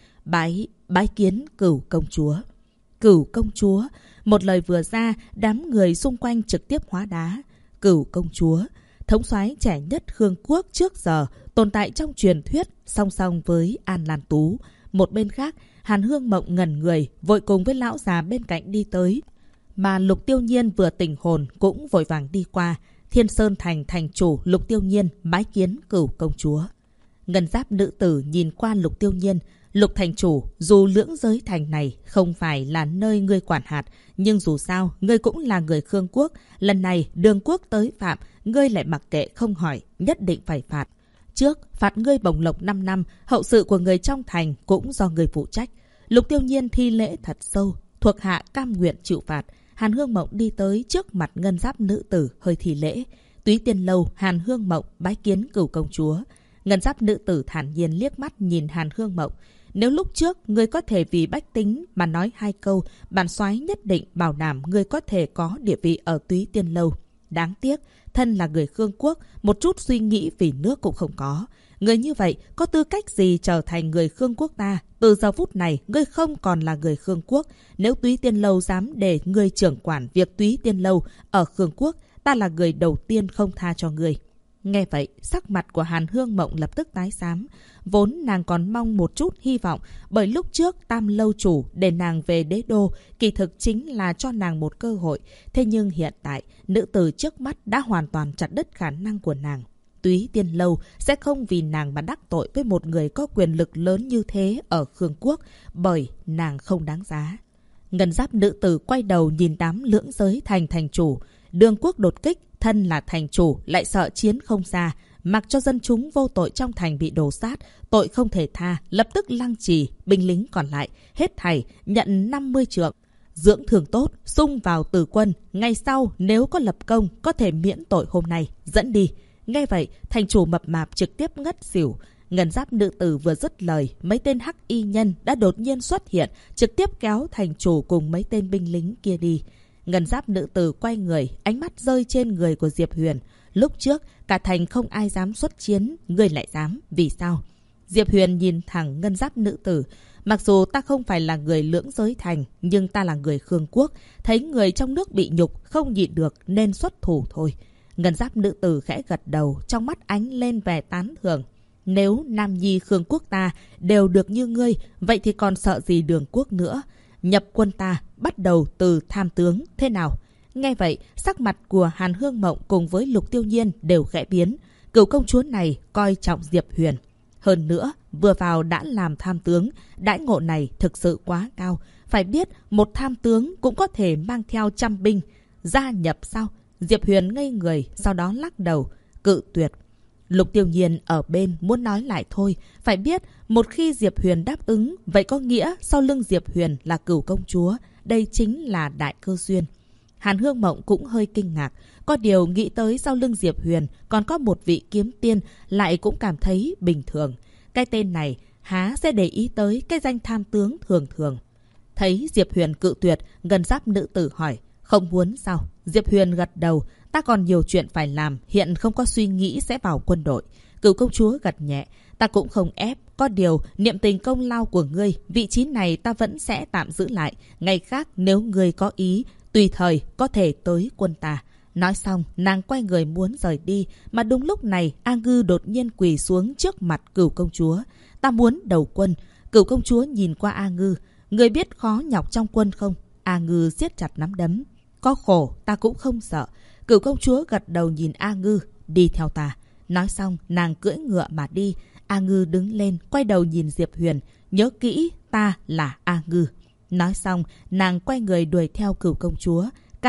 Bái kiến Cửu công chúa. Cửu công chúa, một lời vừa ra, đám người xung quanh trực tiếp hóa đá. Cửu công chúa, thống soái trẻ nhất Khương quốc trước giờ, tồn tại trong truyền thuyết, song song với An Lan Tú. Một bên khác, Hàn Hương Mộng ngẩn người, vội cùng với lão già bên cạnh đi tới. Mà Lục Tiêu Nhiên vừa tỉnh hồn cũng vội vàng đi qua. Thiên Sơn thành thành chủ Lục Tiêu Nhiên bái kiến Cửu công chúa. Ngân giáp nữ tử nhìn qua Lục Tiêu Nhiên. Lục thành chủ, dù Lưỡng Giới thành này không phải là nơi ngươi quản hạt, nhưng dù sao, ngươi cũng là người Khương quốc. Lần này Đường quốc tới phạm, ngươi lại mặc kệ không hỏi, nhất định phải phạt. Trước, phạt ngươi bổng lộc 5 năm, hậu sự của người trong thành cũng do ngươi phụ trách. Lục Tiêu Nhiên thi lễ thật sâu, thuộc hạ cam nguyện chịu phạt. Hàn Hương Mộng đi tới trước mặt ngân giáp nữ tử hơi thi lễ. Túy Tiên lâu, Hàn Hương Mộng bái kiến Cửu công chúa. Ngân giáp nữ tử thản nhiên liếc mắt nhìn Hàn Hương Mộng. Nếu lúc trước ngươi có thể vì bách tính mà nói 2 câu, bản soái nhất định bảo đảm ngươi có thể có địa vị ở Túy Tiên lâu. Đáng tiếc, thân là người Khương quốc, một chút suy nghĩ vì nước cũng không có. Người như vậy có tư cách gì trở thành người Khương quốc ta? Từ giờ phút này, ngươi không còn là người Khương quốc. Nếu Túy Tiên lâu dám để ngươi trưởng quản việc Túy Tiên lâu ở Khương quốc, ta là người đầu tiên không tha cho ngươi. Nghe vậy, sắc mặt của Hàn Hương Mộng lập tức tái xám. Vốn nàng còn mong một chút hy vọng, bởi lúc trước Tam lâu chủ để nàng về đế đô, kỳ thực chính là cho nàng một cơ hội. Thế nhưng hiện tại, nữ tử trước mắt đã hoàn toàn chặt đứt khả năng của nàng. Túy Tiên lâu sẽ không vì nàng mà đắc tội với một người có quyền lực lớn như thế ở Khương quốc, bởi nàng không đáng giá. Ngân giáp nữ tử quay đầu nhìn đám Lưỡng Giới thành thành chủ. Đường quốc đột kích, thân là thành chủ lại sợ chiến không xa, mặc cho dân chúng vô tội trong thành bị đổ sát, tội không thể tha, lập tức lăng trì. Binh lính còn lại hết thảy nhận 50 trượng, dưỡng thường tốt, xung vào Tử quân. Ngày sau nếu có lập công có thể miễn tội hôm nay, dẫn đi. Nghe vậy, thành chủ mập mạp trực tiếp ngất xỉu. Ngân giáp nữ tử vừa dứt lời, mấy tên hắc y nhân đã đột nhiên xuất hiện, trực tiếp kéo thành chủ cùng mấy tên binh lính kia đi. Ngân giáp nữ tử quay người, ánh mắt rơi trên người của Diệp Huyền. Lúc trước, cả thành không ai dám xuất chiến, ngươi lại dám, vì sao? Diệp Huyền nhìn thẳng ngân giáp nữ tử. Mặc dù ta không phải là người Lưỡng Giới thành, nhưng ta là người Khương quốc. Thấy người trong nước bị nhục, không nhịn được nên xuất thủ thôi. Ngân giáp nữ tử khẽ gật đầu, trong mắt ánh lên vẻ tán thưởng. Nếu Nam Nhi Khương quốc ta đều được như ngươi, vậy thì còn sợ gì Đường quốc nữa? Nhập quân ta, bắt đầu từ tham tướng, thế nào? Nghe vậy, sắc mặt của Hàn Hương Mộng cùng với Lục Tiêu Nhiên đều khẽ biến. Cửu công chúa này coi trọng Diệp Huyền. Hơn nữa, vừa vào đã làm tham tướng, đãi ngộ này thực sự quá cao. Phải biết, một tham tướng cũng có thể mang theo 100 binh. Gia nhập sao? Diệp Huyền ngây người, sau đó lắc đầu, cự tuyệt. Lục Tiêu Nhiên ở bên muốn nói lại thôi. Phải biết, một khi Diệp Huyền đáp ứng, vậy có nghĩa sau lưng Diệp Huyền là Cửu công chúa. Đây chính là đại cơ duyên. Hàn Hương Mộng cũng hơi kinh ngạc. Có điều nghĩ tới sau lưng Diệp Huyền còn có một vị kiếm tiên, lại cũng cảm thấy bình thường. Cái tên này há sẽ để ý tới cái danh tham tướng thường thường. Thấy Diệp Huyền cự tuyệt, ngân giáp nữ tử hỏi, không muốn sao? Diệp Huyền gật đầu, ta còn nhiều chuyện phải làm, hiện không có suy nghĩ sẽ vào quân đội. Cửu công chúa gật nhẹ, ta cũng không ép. Có điều, niệm tình công lao của ngươi, vị trí này ta vẫn sẽ tạm giữ lại. Ngày khác nếu ngươi có ý, tùy thời có thể tới quân ta. Nói xong, nàng quay người muốn rời đi, mà đúng lúc này A Ngư đột nhiên quỳ xuống trước mặt Cửu công chúa. Ta muốn đầu quân. Cửu công chúa nhìn qua A Ngư, ngươi biết khó nhọc trong quân không? A Ngư siết chặt nắm đấm. Có khổ, ta cũng không sợ. Cửu công chúa gật đầu nhìn A Ngư, đi theo ta. Nói xong, nàng cưỡi ngựa mà đi. A Ngư đứng lên, quay đầu nhìn Diệp Huyền. Nhớ kỹ, ta là A Ngư. Nói xong, nàng quay người đuổi theo Cửu công chúa. Ca!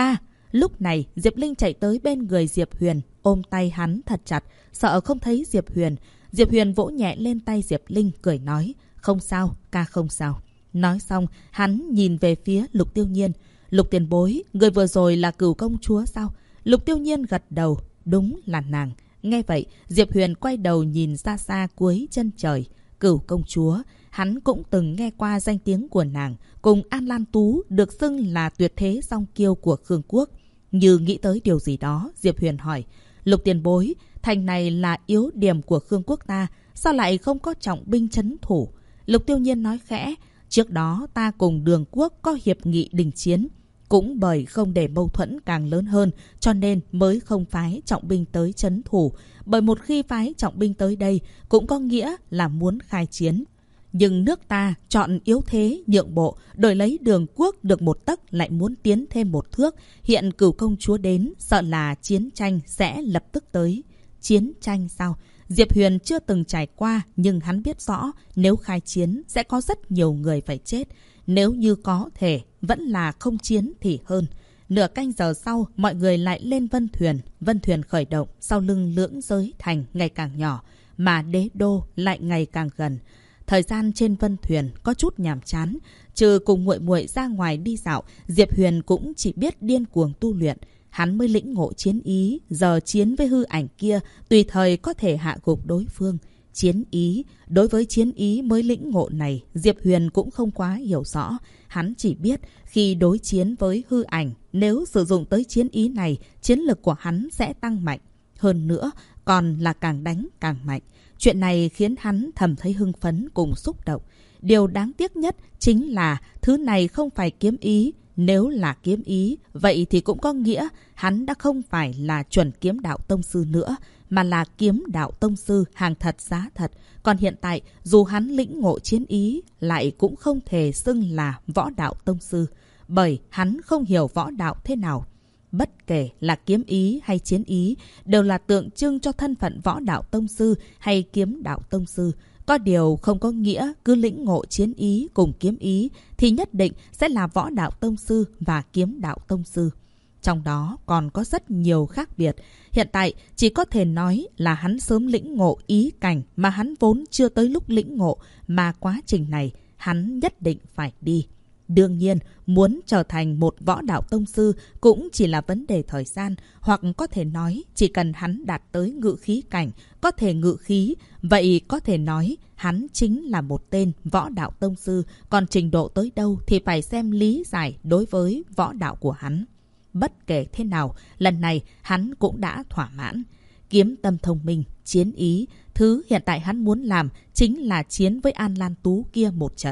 Lúc này, Diệp Linh chạy tới bên người Diệp Huyền, ôm tay hắn thật chặt, sợ không thấy Diệp Huyền. Diệp Huyền vỗ nhẹ lên tay Diệp Linh, cười nói, không sao, ca không sao. Nói xong, hắn nhìn về phía Lục Tiêu Nhiên. Lục tiền bối, người vừa rồi là Cửu công chúa sao? Lục Tiêu Nhiên gật đầu, đúng là nàng. Nghe vậy, Diệp Huyền quay đầu nhìn xa xa cuối chân trời. Cửu công chúa, hắn cũng từng nghe qua danh tiếng của nàng, cùng An Lan Tú được xưng là tuyệt thế song kiêu của Khương Quốc. Như nghĩ tới điều gì đó, Diệp Huyền hỏi, Lục tiền bối, thành này là yếu điểm của Khương Quốc ta, sao lại không có trọng binh trấn thủ? Lục Tiêu Nhiên nói khẽ, trước đó ta cùng Đường Quốc có hiệp nghị đình chiến. Cũng bởi không để mâu thuẫn càng lớn hơn, cho nên mới không phái trọng binh tới trấn thủ. Bởi một khi phái trọng binh tới đây, cũng có nghĩa là muốn khai chiến. Nhưng nước ta chọn yếu thế nhượng bộ, đổi lấy Đường Quốc được một tấc lại muốn tiến thêm một thước. Hiện Cửu công chúa đến, sợ là chiến tranh sẽ lập tức tới. Chiến tranh sao? Diệp Huyền chưa từng trải qua, nhưng hắn biết rõ nếu khai chiến sẽ có rất nhiều người phải chết. Nếu như có thể, vẫn là không chiến thì hơn. Nửa canh giờ sau, mọi người lại lên vân thuyền. Vân thuyền khởi động, sau lưng lưỡng giới thành ngày càng nhỏ, mà đế đô lại ngày càng gần. Thời gian trên vân thuyền có chút nhàm chán. Trừ cùng muội muội ra ngoài đi dạo, Diệp Huyền cũng chỉ biết điên cuồng tu luyện. Hắn mới lĩnh ngộ chiến ý, giờ chiến với hư ảnh kia, tùy thời có thể hạ gục đối phương. Chiến ý, đối với chiến ý mới lĩnh ngộ này, Diệp Huyền cũng không quá hiểu rõ. Hắn chỉ biết khi đối chiến với hư ảnh, nếu sử dụng tới chiến ý này, chiến lực của hắn sẽ tăng mạnh. Hơn nữa, còn là càng đánh càng mạnh. Chuyện này khiến hắn thầm thấy hưng phấn cùng xúc động. Điều đáng tiếc nhất chính là thứ này không phải kiếm ý. Nếu là kiếm ý, vậy thì cũng có nghĩa hắn đã không phải là chuẩn kiếm đạo tông sư nữa, mà là kiếm đạo tông sư hàng thật giá thật. Còn hiện tại, dù hắn lĩnh ngộ chiến ý, lại cũng không thể xưng là võ đạo tông sư, bởi hắn không hiểu võ đạo thế nào. Bất kể là kiếm ý hay chiến ý, đều là tượng trưng cho thân phận võ đạo tông sư hay kiếm đạo tông sư. Có điều không có nghĩa cứ lĩnh ngộ chiến ý cùng kiếm ý thì nhất định sẽ là võ đạo tông sư và kiếm đạo tông sư. Trong đó còn có rất nhiều khác biệt. Hiện tại chỉ có thể nói là hắn sớm lĩnh ngộ ý cảnh mà hắn vốn chưa tới lúc lĩnh ngộ, mà quá trình này hắn nhất định phải đi. Đương nhiên, muốn trở thành một võ đạo tông sư cũng chỉ là vấn đề thời gian, hoặc có thể nói chỉ cần hắn đạt tới ngự khí cảnh, có thể ngự khí, vậy có thể nói hắn chính là một tên võ đạo tông sư, còn trình độ tới đâu thì phải xem lý giải đối với võ đạo của hắn. Bất kể thế nào, lần này hắn cũng đã thỏa mãn. Kiếm tâm thông minh, chiến ý, thứ hiện tại hắn muốn làm chính là chiến với An Lan Tú kia một trận.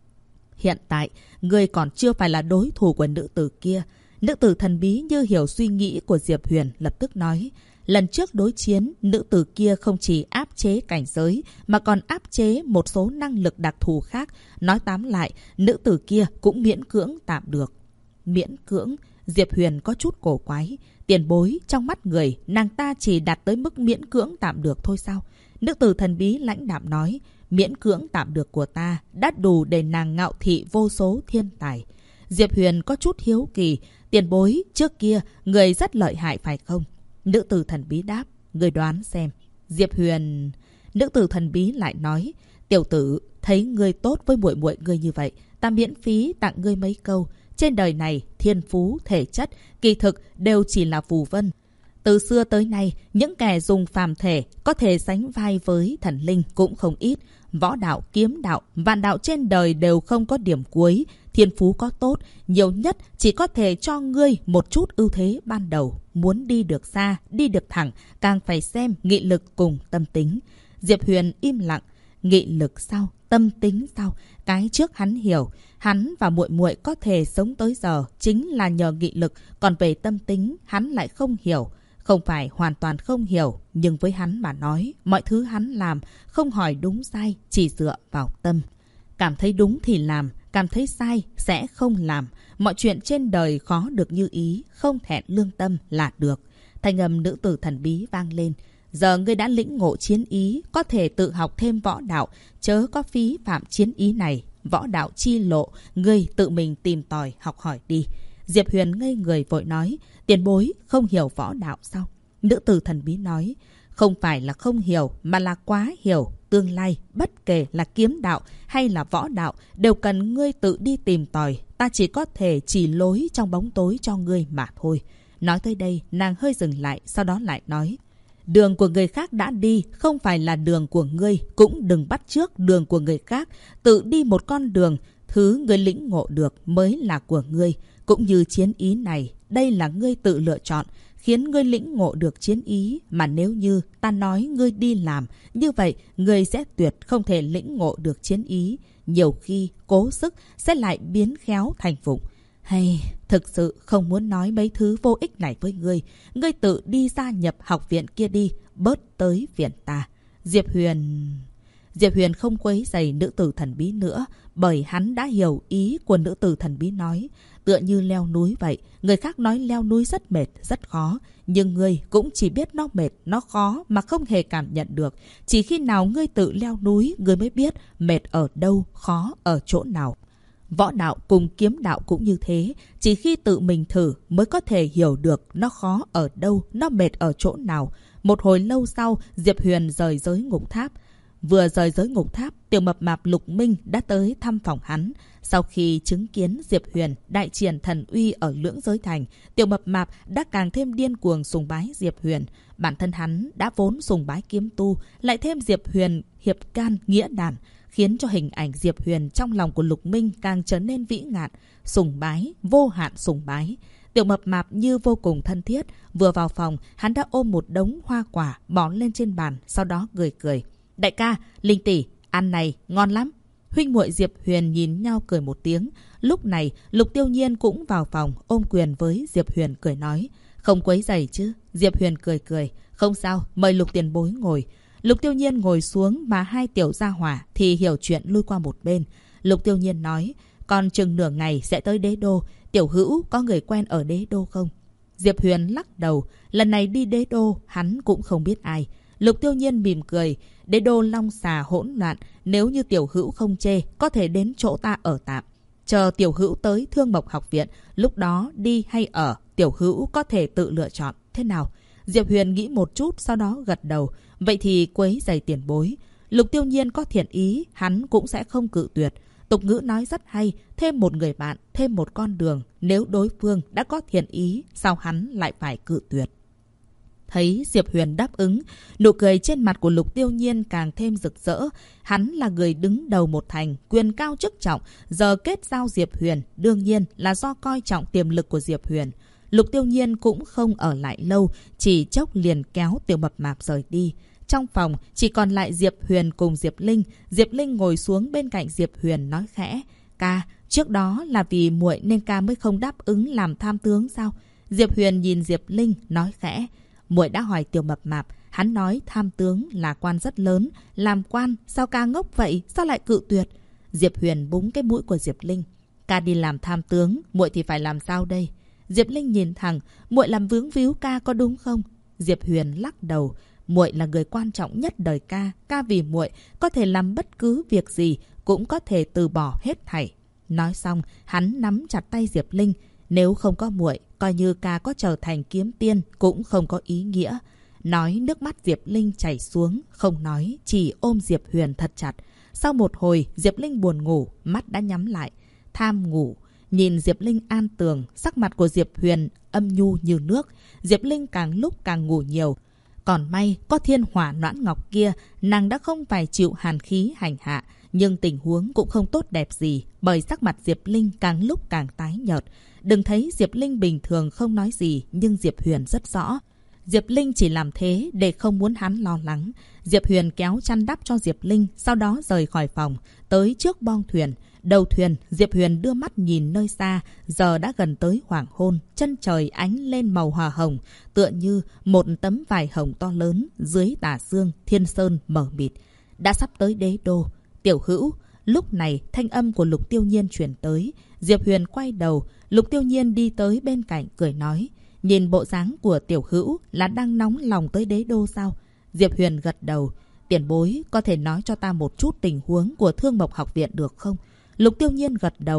Hiện tại, người còn chưa phải là đối thủ của nữ tử kia. Nữ tử thần bí như hiểu suy nghĩ của Diệp Huyền, lập tức nói. Lần trước đối chiến, nữ tử kia không chỉ áp chế cảnh giới, mà còn áp chế một số năng lực đặc thù khác. Nói tóm lại, nữ tử kia cũng miễn cưỡng tạm được. Miễn cưỡng, Diệp Huyền có chút cổ quái. Tiền bối, trong mắt người, nàng ta chỉ đạt tới mức miễn cưỡng tạm được thôi sao? Nữ tử thần bí lãnh đạm nói. Miễn cưỡng tạm được của ta đã đủ để nàng ngạo thị vô số thiên tài. Diệp Huyền có chút hiếu kỳ. Tiền bối, trước kia, người rất lợi hại phải không? Nữ tử thần bí đáp. Người đoán xem. Diệp Huyền... Nữ tử thần bí lại nói. Tiểu tử, thấy ngươi tốt với muội muội ngươi như vậy, ta miễn phí tặng ngươi mấy câu. Trên đời này, thiên phú, thể chất, kỳ thực đều chỉ là phù vân. Từ xưa tới nay, những kẻ dùng phàm thể có thể sánh vai với thần linh cũng không ít. Võ đạo, kiếm đạo, vạn đạo trên đời đều không có điểm cuối. Thiên phú có tốt, nhiều nhất chỉ có thể cho ngươi một chút ưu thế ban đầu. Muốn đi được xa, đi được thẳng, càng phải xem nghị lực cùng tâm tính. Diệp Huyền im lặng. Nghị lực sao? Tâm tính sao? Cái trước hắn hiểu, hắn và muội muội có thể sống tới giờ chính là nhờ nghị lực, còn về tâm tính hắn lại không hiểu. Không phải hoàn toàn không hiểu, nhưng với hắn mà nói, mọi thứ hắn làm không hỏi đúng sai, chỉ dựa vào tâm. Cảm thấy đúng thì làm, cảm thấy sai sẽ không làm. Mọi chuyện trên đời khó được như ý, không thẹn lương tâm là được. Thanh âm nữ tử thần bí vang lên. Giờ ngươi đã lĩnh ngộ chiến ý, có thể tự học thêm võ đạo, chớ có phí phạm chiến ý này. Võ đạo chi lộ, ngươi tự mình tìm tòi học hỏi đi. Diệp Huyền ngây người vội nói. Tiền bối không hiểu võ đạo sao? Nữ tử thần bí nói. Không phải là không hiểu mà là quá hiểu. Tương lai, bất kể là kiếm đạo hay là võ đạo, đều cần ngươi tự đi tìm tòi. Ta chỉ có thể chỉ lối trong bóng tối cho ngươi mà thôi. Nói tới đây, nàng hơi dừng lại, sau đó lại nói. Đường của người khác đã đi, không phải là đường của ngươi. Cũng đừng bắt chước đường của người khác. Tự đi một con đường, thứ ngươi lĩnh ngộ được mới là của ngươi. Cũng như chiến ý này, đây là ngươi tự lựa chọn, khiến ngươi lĩnh ngộ được chiến ý. Mà nếu như ta nói ngươi đi làm, như vậy ngươi sẽ tuyệt không thể lĩnh ngộ được chiến ý. Nhiều khi cố sức sẽ lại biến khéo thành vụng. Hay, thực sự không muốn nói mấy thứ vô ích này với ngươi. Ngươi tự đi gia nhập học viện kia đi, bớt tới viện ta. Diệp Huyền không quấy rầy nữ tử thần bí nữa, bởi hắn đã hiểu ý của nữ tử thần bí nói. Tựa như leo núi vậy, người khác nói leo núi rất mệt, rất khó. Nhưng ngươi cũng chỉ biết nó mệt, nó khó mà không hề cảm nhận được. Chỉ khi nào ngươi tự leo núi, ngươi mới biết mệt ở đâu, khó ở chỗ nào. Võ đạo cùng kiếm đạo cũng như thế. Chỉ khi tự mình thử mới có thể hiểu được nó khó ở đâu, nó mệt ở chỗ nào. Một hồi lâu sau, Diệp Huyền rời giới ngục tháp. Vừa rời giới ngục tháp, tiểu mập mạp Lục Minh đã tới thăm phòng hắn. Sau khi chứng kiến Diệp Huyền đại triển thần uy ở Lưỡng Giới Thành, tiểu mập mạp đã càng thêm điên cuồng sùng bái Diệp Huyền. Bản thân hắn đã vốn sùng bái kiếm tu, lại thêm Diệp Huyền hiệp can nghĩa đàn, khiến cho hình ảnh Diệp Huyền trong lòng của Lục Minh càng trở nên vĩ ngạn, sùng bái, vô hạn sùng bái. Tiểu mập mạp như vô cùng thân thiết, vừa vào phòng, hắn đã ôm một đống hoa quả bỏ lên trên bàn, sau đó cười cười. Đại ca, Linh tỷ, ăn này, ngon lắm. Huynh muội Diệp Huyền nhìn nhau cười một tiếng. Lúc này, Lục Tiêu Nhiên cũng vào phòng, ôm quyền với Diệp Huyền cười nói. Không quấy rầy chứ? Diệp Huyền cười cười. Không sao, mời Lục tiền bối ngồi. Lục Tiêu Nhiên ngồi xuống mà hai tiểu gia hỏa thì hiểu chuyện lui qua một bên. Lục Tiêu Nhiên nói, còn chừng nửa ngày sẽ tới Đế Đô. Tiểu hữu có người quen ở Đế Đô không? Diệp Huyền lắc đầu. Lần này đi Đế Đô, hắn cũng không biết ai. Lục Tiêu Nhiên mỉm cười. Đế Đô long xà hỗn loạn, nếu như tiểu hữu không chê, có thể đến chỗ ta ở tạm. Chờ tiểu hữu tới Thương Mộc học viện, lúc đó đi hay ở, tiểu hữu có thể tự lựa chọn. Thế nào? Diệp Huyền nghĩ một chút, sau đó gật đầu. Vậy thì quấy giày tiền bối. Lục Tiêu Nhiên có thiện ý, hắn cũng sẽ không cự tuyệt. Tục ngữ nói rất hay, thêm một người bạn, thêm một con đường. Nếu đối phương đã có thiện ý, sao hắn lại phải cự tuyệt? Thấy Diệp Huyền đáp ứng, nụ cười trên mặt của Lục Tiêu Nhiên càng thêm rực rỡ. Hắn là người đứng đầu một thành, quyền cao chức trọng, giờ kết giao Diệp Huyền, đương nhiên là do coi trọng tiềm lực của Diệp Huyền. Lục Tiêu Nhiên cũng không ở lại lâu, chỉ chốc liền kéo tiểu mập mạp rời đi. Trong phòng chỉ còn lại Diệp Huyền cùng Diệp Linh. Diệp Linh ngồi xuống bên cạnh Diệp Huyền nói khẽ. Ca, trước đó là vì muội nên ca mới không đáp ứng làm tham tướng sao? Diệp Huyền nhìn Diệp Linh nói khẽ. Muội đã hỏi tiểu mập mạp, hắn nói tham tướng là quan rất lớn, làm quan sao ca ngốc vậy, sao lại cự tuyệt? Diệp Huyền búng cái mũi của Diệp Linh. Ca đi làm tham tướng, muội thì phải làm sao đây? Diệp Linh nhìn thẳng, muội làm vướng víu ca có đúng không? Diệp Huyền lắc đầu, muội là người quan trọng nhất đời ca, ca vì muội có thể làm bất cứ việc gì, cũng có thể từ bỏ hết thảy. Nói xong, hắn nắm chặt tay Diệp Linh. Nếu không có muội, coi như ca có trở thành kiếm tiên cũng không có ý nghĩa. Nói nước mắt Diệp Linh chảy xuống, không nói, chỉ ôm Diệp Huyền thật chặt. Sau một hồi, Diệp Linh buồn ngủ, mắt đã nhắm lại. Tham ngủ, nhìn Diệp Linh an tường, sắc mặt của Diệp Huyền âm nhu như nước. Diệp Linh càng lúc càng ngủ nhiều. Còn may, có thiên hỏa noãn ngọc kia, nàng đã không phải chịu hàn khí hành hạ. Nhưng tình huống cũng không tốt đẹp gì, bởi sắc mặt Diệp Linh càng lúc càng tái nhợt. Đừng thấy Diệp Linh bình thường không nói gì, nhưng Diệp Huyền rất rõ. Diệp Linh chỉ làm thế để không muốn hắn lo lắng. Diệp Huyền kéo chăn đắp cho Diệp Linh, sau đó rời khỏi phòng, tới trước boong thuyền. Đầu thuyền, Diệp Huyền đưa mắt nhìn nơi xa, giờ đã gần tới hoàng hôn, chân trời ánh lên màu hỏa hồng, tựa như một tấm vải hồng to lớn, dưới tà dương, thiên sơn mờ mịt. Đã sắp tới Đế Đô. Tiểu hữu, lúc này thanh âm của Lục Tiêu Nhiên truyền tới. Diệp Huyền quay đầu, Lục Tiêu Nhiên đi tới bên cạnh cười nói. Nhìn bộ dáng của tiểu hữu là đang nóng lòng tới Đế Đô sao? Diệp Huyền gật đầu. Tiền bối có thể nói cho ta một chút tình huống của Thương Mộc học viện được không? Lục Tiêu Nhiên gật đầu.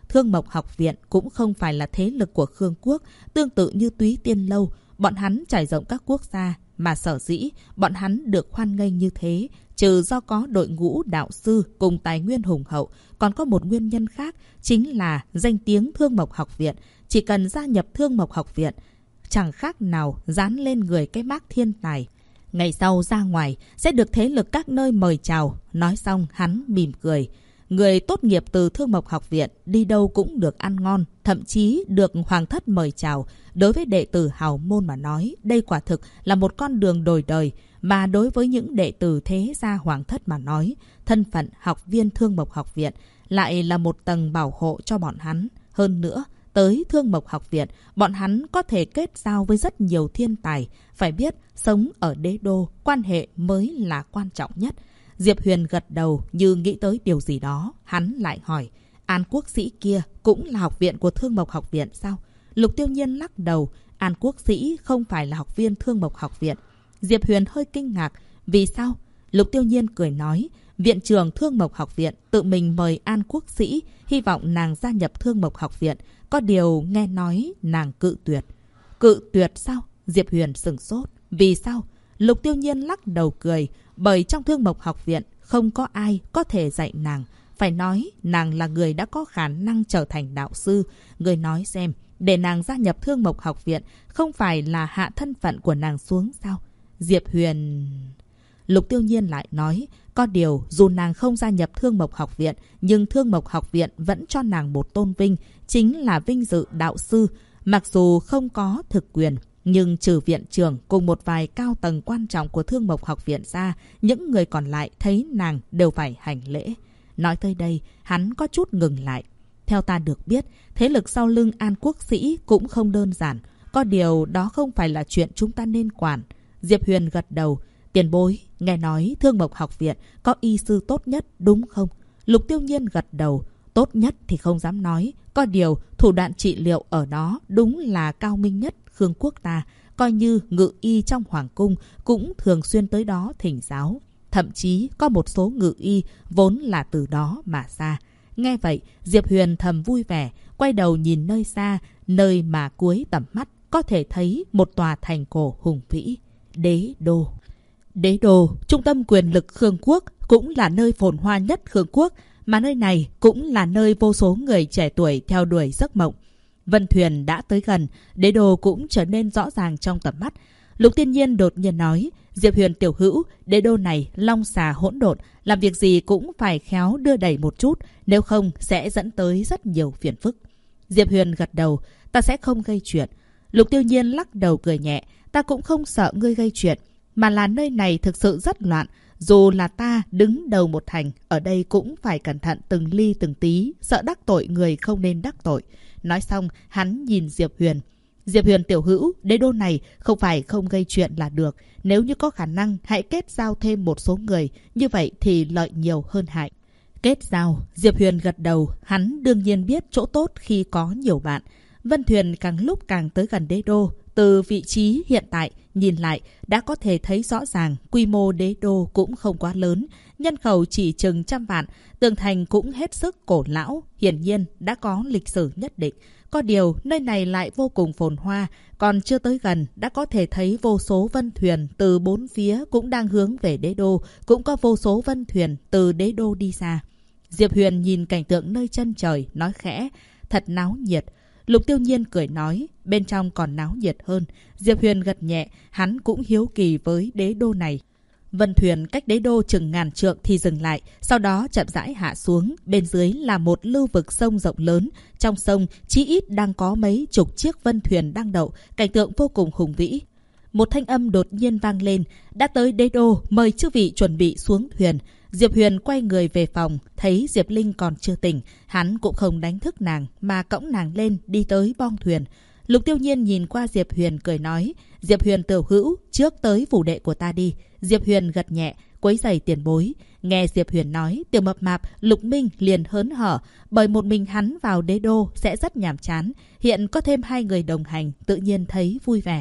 Thương Mộc Học Viện cũng không phải là thế lực của Khương Quốc, tương tự như Túy Tiên Lâu. Bọn hắn trải rộng các quốc gia, mà sở dĩ bọn hắn được hoan nghênh như thế, trừ do có đội ngũ đạo sư cùng tài nguyên hùng hậu, còn có một nguyên nhân khác, chính là danh tiếng Thương Mộc Học Viện. Chỉ cần gia nhập Thương Mộc Học Viện, chẳng khác nào dán lên người cái mác thiên tài. Ngày sau ra ngoài sẽ được thế lực các nơi mời chào. Nói xong hắn mỉm cười. Người tốt nghiệp từ Thương Mộc Học Viện đi đâu cũng được ăn ngon, thậm chí được hoàng thất mời chào. Đối với đệ tử hào môn mà nói, đây quả thực là một con đường đổi đời. Mà đối với những đệ tử thế gia hoàng thất mà nói, thân phận học viên Thương Mộc Học Viện lại là một tầng bảo hộ cho bọn hắn. Hơn nữa, tới Thương Mộc Học Viện, bọn hắn có thể kết giao với rất nhiều thiên tài. Phải biết, sống ở đế đô, quan hệ mới là quan trọng nhất. Diệp Huyền gật đầu như nghĩ tới điều gì đó. Hắn lại hỏi, An Quốc Sĩ kia cũng là học viện của Thương Mộc Học Viện sao? Lục Tiêu Nhiên lắc đầu, An Quốc Sĩ không phải là học viên Thương Mộc Học Viện. Diệp Huyền hơi kinh ngạc, vì sao? Lục Tiêu Nhiên cười nói, viện trưởng Thương Mộc Học Viện tự mình mời An Quốc Sĩ, hy vọng nàng gia nhập Thương Mộc Học Viện. Có điều nghe nói nàng cự tuyệt. Cự tuyệt sao? Diệp Huyền sửng sốt. Vì sao? Lục Tiêu Nhiên lắc đầu cười, bởi trong Thương Mộc Học Viện không có ai có thể dạy nàng. Phải nói nàng là người đã có khả năng trở thành đạo sư. Người nói xem, để nàng gia nhập Thương Mộc Học Viện không phải là hạ thân phận của nàng xuống sao? Diệp Huyền... Lục Tiêu Nhiên lại nói, có điều dù nàng không gia nhập Thương Mộc Học Viện, nhưng Thương Mộc Học Viện vẫn cho nàng một tôn vinh, chính là vinh dự đạo sư. Mặc dù không có thực quyền, nhưng trừ viện trưởng cùng một vài cao tầng quan trọng của Thương Mộc Học Viện ra, những người còn lại thấy nàng đều phải hành lễ. Nói tới đây, hắn có chút ngừng lại. Theo ta được biết, thế lực sau lưng An Quốc Sĩ cũng không đơn giản. Có điều đó không phải là chuyện chúng ta nên quản. Diệp Huyền gật đầu. Tiền bối, nghe nói Thương Mộc Học Viện có y sư tốt nhất đúng không? Lục Tiêu Nhiên gật đầu. Tốt nhất thì không dám nói. Có điều, thủ đoạn trị liệu ở đó đúng là cao minh nhất Khương Quốc ta. Coi như ngự y trong Hoàng Cung cũng thường xuyên tới đó thỉnh giáo. Thậm chí có một số ngự y vốn là từ đó mà ra. Nghe vậy, Diệp Huyền thầm vui vẻ, quay đầu nhìn nơi xa, nơi mà cuối tầm mắt có thể thấy một tòa thành cổ hùng vĩ. Đế đô. Đế đô, trung tâm quyền lực Khương Quốc, cũng là nơi phồn hoa nhất Khương Quốc, mà nơi này cũng là nơi vô số người trẻ tuổi theo đuổi giấc mộng. Vân thuyền đã tới gần, đế đô cũng trở nên rõ ràng trong tầm mắt. Lục Tiên Nhiên đột nhiên nói, Diệp Huyền tiểu hữu, đế đô này long xà hỗn độn, làm việc gì cũng phải khéo đưa đẩy một chút, nếu không sẽ dẫn tới rất nhiều phiền phức. Diệp Huyền gật đầu, ta sẽ không gây chuyện. Lục Tiêu Nhiên lắc đầu cười nhẹ, ta cũng không sợ ngươi gây chuyện, mà là nơi này thực sự rất loạn. Dù là ta đứng đầu một thành, ở đây cũng phải cẩn thận từng ly từng tí, sợ đắc tội người không nên đắc tội. Nói xong, hắn nhìn Diệp Huyền. Diệp Huyền tiểu hữu, đế đô này không phải không gây chuyện là được. Nếu như có khả năng, hãy kết giao thêm một số người. Như vậy thì lợi nhiều hơn hại. Kết giao, Diệp Huyền gật đầu. Hắn đương nhiên biết chỗ tốt khi có nhiều bạn. Vân thuyền càng lúc càng tới gần đế đô. Từ vị trí hiện tại, nhìn lại, đã có thể thấy rõ ràng quy mô đế đô cũng không quá lớn. Nhân khẩu chỉ chừng 100 vạn, tường thành cũng hết sức cổ lão, hiển nhiên đã có lịch sử nhất định. Có điều, nơi này lại vô cùng phồn hoa, còn chưa tới gần, đã có thể thấy vô số vân thuyền từ bốn phía cũng đang hướng về đế đô, cũng có vô số vân thuyền từ đế đô đi xa. Diệp Huyền nhìn cảnh tượng nơi chân trời, nói khẽ, thật náo nhiệt. Lục Tiêu Nhiên cười nói, bên trong còn náo nhiệt hơn. Diệp Huyền gật nhẹ, hắn cũng hiếu kỳ với đế đô này. Vân thuyền cách đế đô chừng ngàn trượng thì dừng lại, sau đó chậm rãi hạ xuống. Bên dưới là một lưu vực sông rộng lớn. Trong sông chí ít đang có mấy chục chiếc vân thuyền đang đậu, cảnh tượng vô cùng hùng vĩ. Một thanh âm đột nhiên vang lên, đã tới đế đô, mời chư vị chuẩn bị xuống thuyền. Diệp Huyền quay người về phòng, thấy Diệp Linh còn chưa tỉnh, hắn cũng không đánh thức nàng mà cõng nàng lên đi tới bong thuyền. Lục Tiêu Nhiên nhìn qua Diệp Huyền cười nói, Diệp Huyền tiểu hữu, trước tới phủ đệ của ta đi. Diệp Huyền gật nhẹ, quấy giày tiền bối. Nghe Diệp Huyền nói, Tiểu Mập Mạp, Lục Minh liền hớn hở, bởi một mình hắn vào đế đô sẽ rất nhàm chán, hiện có thêm hai người đồng hành, tự nhiên thấy vui vẻ.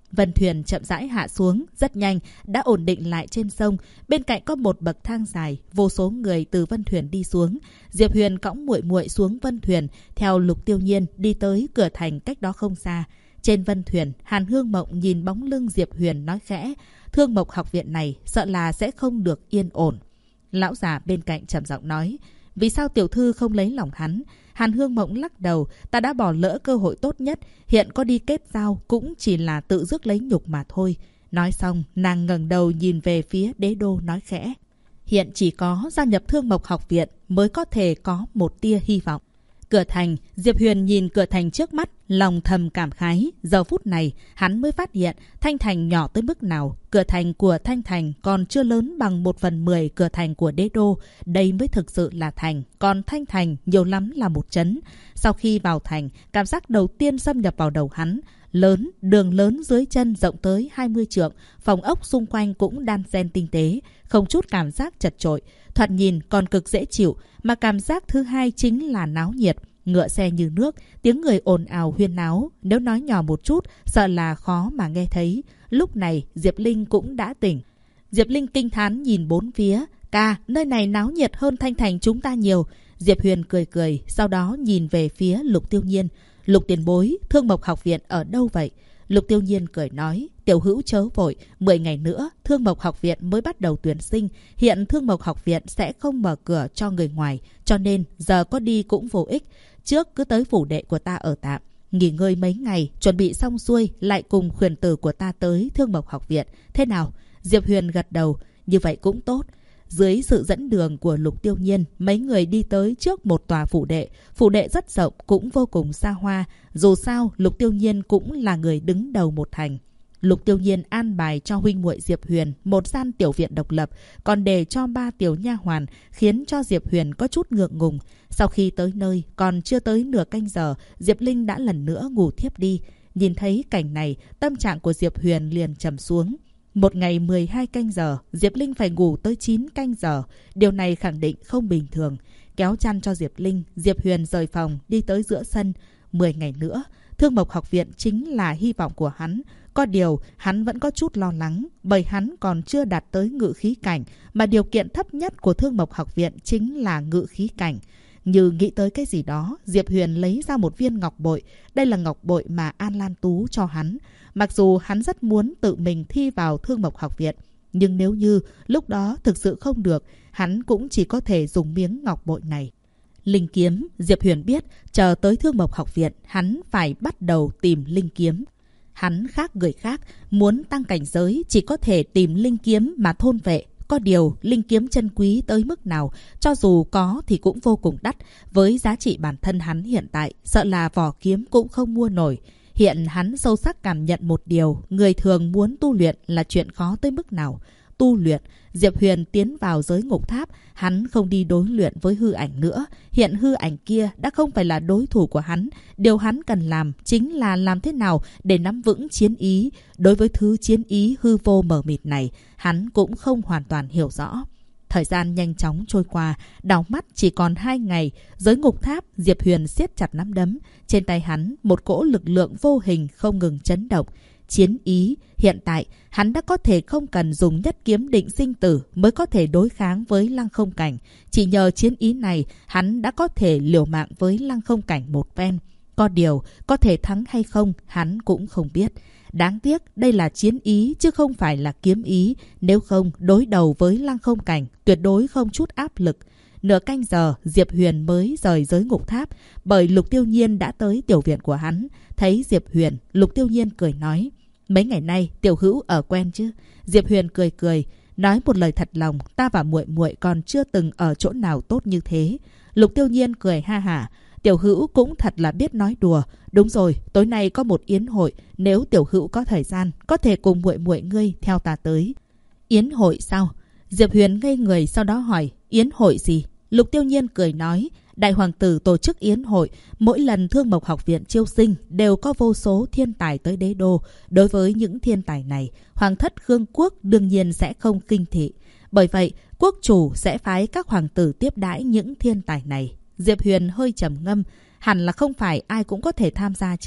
Vân thuyền chậm rãi hạ xuống, rất nhanh đã ổn định lại trên sông. Bên cạnh có một bậc thang dài, vô số người từ vân thuyền đi xuống. Diệp Huyền cõng muội muội xuống vân thuyền, theo Lục Tiêu Nhiên đi tới cửa thành cách đó không xa. Trên vân thuyền, Hàn Hương Mộng nhìn bóng lưng Diệp Huyền nói khẽ, Thương Mộc học viện này sợ là sẽ không được yên ổn. Lão già bên cạnh trầm giọng nói, vì sao tiểu thư không lấy lòng hắn? Hàn Hương Mộng lắc đầu, ta đã bỏ lỡ cơ hội tốt nhất, hiện có đi kết giao cũng chỉ là tự rước lấy nhục mà thôi. Nói xong, nàng ngẩng đầu nhìn về phía đế đô nói khẽ, hiện chỉ có gia nhập Thương Mộc học viện mới có thể có một tia hy vọng. Cửa thành, Diệp Huyền nhìn cửa thành trước mắt, lòng thầm cảm khái. Giờ phút này, hắn mới phát hiện Thanh Thành nhỏ tới mức nào. Cửa thành của Thanh Thành còn chưa lớn bằng 1/10 cửa thành của đế đô. Đây mới thực sự là thành, còn Thanh Thành nhiều lắm là một trấn. Sau khi vào thành, cảm giác đầu tiên xâm nhập vào đầu hắn. Lớn, đường lớn dưới chân rộng tới 20 trượng, phòng ốc xung quanh cũng đan xen tinh tế, không chút cảm giác chật chội. Thoạt nhìn còn cực dễ chịu, mà cảm giác thứ hai chính là náo nhiệt. Ngựa xe như nước, tiếng người ồn ào huyên náo, nếu nói nhỏ một chút, sợ là khó mà nghe thấy. Lúc này, Diệp Linh cũng đã tỉnh. Diệp Linh kinh thán nhìn bốn phía, ca, nơi này náo nhiệt hơn Thanh Thành chúng ta nhiều. Diệp Huyền cười cười, sau đó nhìn về phía Lục Tiêu Nhiên. Lục tiền bối, Thương Mộc học viện ở đâu vậy? Lục Tiêu Nhiên cười nói, tiểu hữu chớ vội, 10 ngày nữa Thương Mộc học viện mới bắt đầu tuyển sinh. Hiện Thương Mộc học viện sẽ không mở cửa cho người ngoài, cho nên giờ có đi cũng vô ích. Trước cứ tới phủ đệ của ta ở tạm, nghỉ ngơi mấy ngày, chuẩn bị xong xuôi lại cùng khuyển tử của ta tới Thương Mộc học viện. Thế nào? Diệp Huyền gật đầu, như vậy cũng tốt. Dưới sự dẫn đường của Lục Tiêu Nhiên, mấy người đi tới trước một tòa phủ đệ. Phủ đệ rất rộng, cũng vô cùng xa hoa. Dù sao, Lục Tiêu Nhiên cũng là người đứng đầu một thành. Lục Tiêu Nhiên an bài cho huynh muội Diệp Huyền một gian tiểu viện độc lập, còn để cho 3 tiểu nha hoàn, khiến cho Diệp Huyền có chút ngượng ngùng. Sau khi tới nơi, còn chưa tới nửa canh giờ, Diệp Linh đã lần nữa ngủ thiếp đi. Nhìn thấy cảnh này, tâm trạng của Diệp Huyền liền trầm xuống. Một ngày 12 canh giờ, Diệp Linh phải ngủ tới 9 canh giờ. Điều này khẳng định không bình thường. Kéo chăn cho Diệp Linh, Diệp Huyền rời phòng, đi tới giữa sân. 10 ngày nữa, Thương Mộc học viện chính là hy vọng của hắn. Có điều, hắn vẫn có chút lo lắng, bởi hắn còn chưa đạt tới ngự khí cảnh, mà điều kiện thấp nhất của Thương Mộc học viện chính là ngự khí cảnh. Như nghĩ tới cái gì đó, Diệp Huyền lấy ra một viên ngọc bội. Đây là ngọc bội mà An Lan Tú cho hắn. Mặc dù hắn rất muốn tự mình thi vào Thương Mộc học viện, nhưng nếu như lúc đó thực sự không được, hắn cũng chỉ có thể dùng miếng ngọc bội này. Linh kiếm, Diệp Huyền biết, chờ tới Thương Mộc học viện, hắn phải bắt đầu tìm linh kiếm. Hắn khác người khác, muốn tăng cảnh giới chỉ có thể tìm linh kiếm mà thôn vệ. Có điều, linh kiếm chân quý tới mức nào, cho dù có thì cũng vô cùng đắt. Với giá trị bản thân hắn hiện tại, sợ là vỏ kiếm cũng không mua nổi. Hiện hắn sâu sắc cảm nhận một điều, người thường muốn tu luyện là chuyện khó tới mức nào. Tu luyện, Diệp Huyền tiến vào giới ngục tháp, hắn không đi đối luyện với hư ảnh nữa. Hiện hư ảnh kia đã không phải là đối thủ của hắn. Điều hắn cần làm chính là làm thế nào để nắm vững chiến ý. Đối với thứ chiến ý hư vô mờ mịt này, hắn cũng không hoàn toàn hiểu rõ. Thời gian nhanh chóng trôi qua, đảo mắt chỉ còn 2 ngày. Giới ngục tháp, Diệp Huyền siết chặt nắm đấm. Trên tay hắn, một cỗ lực lượng vô hình không ngừng chấn động. Chiến ý, hiện tại hắn đã có thể không cần dùng nhất kiếm định sinh tử mới có thể đối kháng với Lăng Không Cảnh. Chỉ nhờ chiến ý này, hắn đã có thể liều mạng với Lăng Không Cảnh một phen. Có điều, có thể thắng hay không, hắn cũng không biết. Đáng tiếc, đây là chiến ý chứ không phải là kiếm ý. Nếu không, đối đầu với Lăng Không Cảnh, tuyệt đối không chút áp lực. Nửa canh giờ, Diệp Huyền mới rời giới ngục tháp, bởi Lục Tiêu Nhiên đã tới tiểu viện của hắn. Thấy Diệp Huyền, Lục Tiêu Nhiên cười nói, mấy ngày nay tiểu hữu ở quen chứ? Diệp Huyền cười cười, nói một lời thật lòng, ta và muội muội còn chưa từng ở chỗ nào tốt như thế. Lục Tiêu Nhiên cười ha hả, tiểu hữu cũng thật là biết nói đùa. Đúng rồi, tối nay có một yến hội, nếu tiểu hữu có thời gian, có thể cùng muội muội ngươi theo ta tới. Yến hội sao? Diệp Huyền ngây người, sau đó hỏi, yến hội gì? Lục Tiêu Nhiên cười nói, đại hoàng tử tổ chức yến hội, mỗi lần Thương Mộc học viện chiêu sinh đều có vô số thiên tài tới đế đô. Đối với những thiên tài này, hoàng thất Khương quốc đương nhiên sẽ không kinh thị. Bởi vậy, quốc chủ sẽ phái các hoàng tử tiếp đãi những thiên tài này. Diệp Huyền hơi trầm ngâm, hẳn là không phải ai cũng có thể tham gia chứ.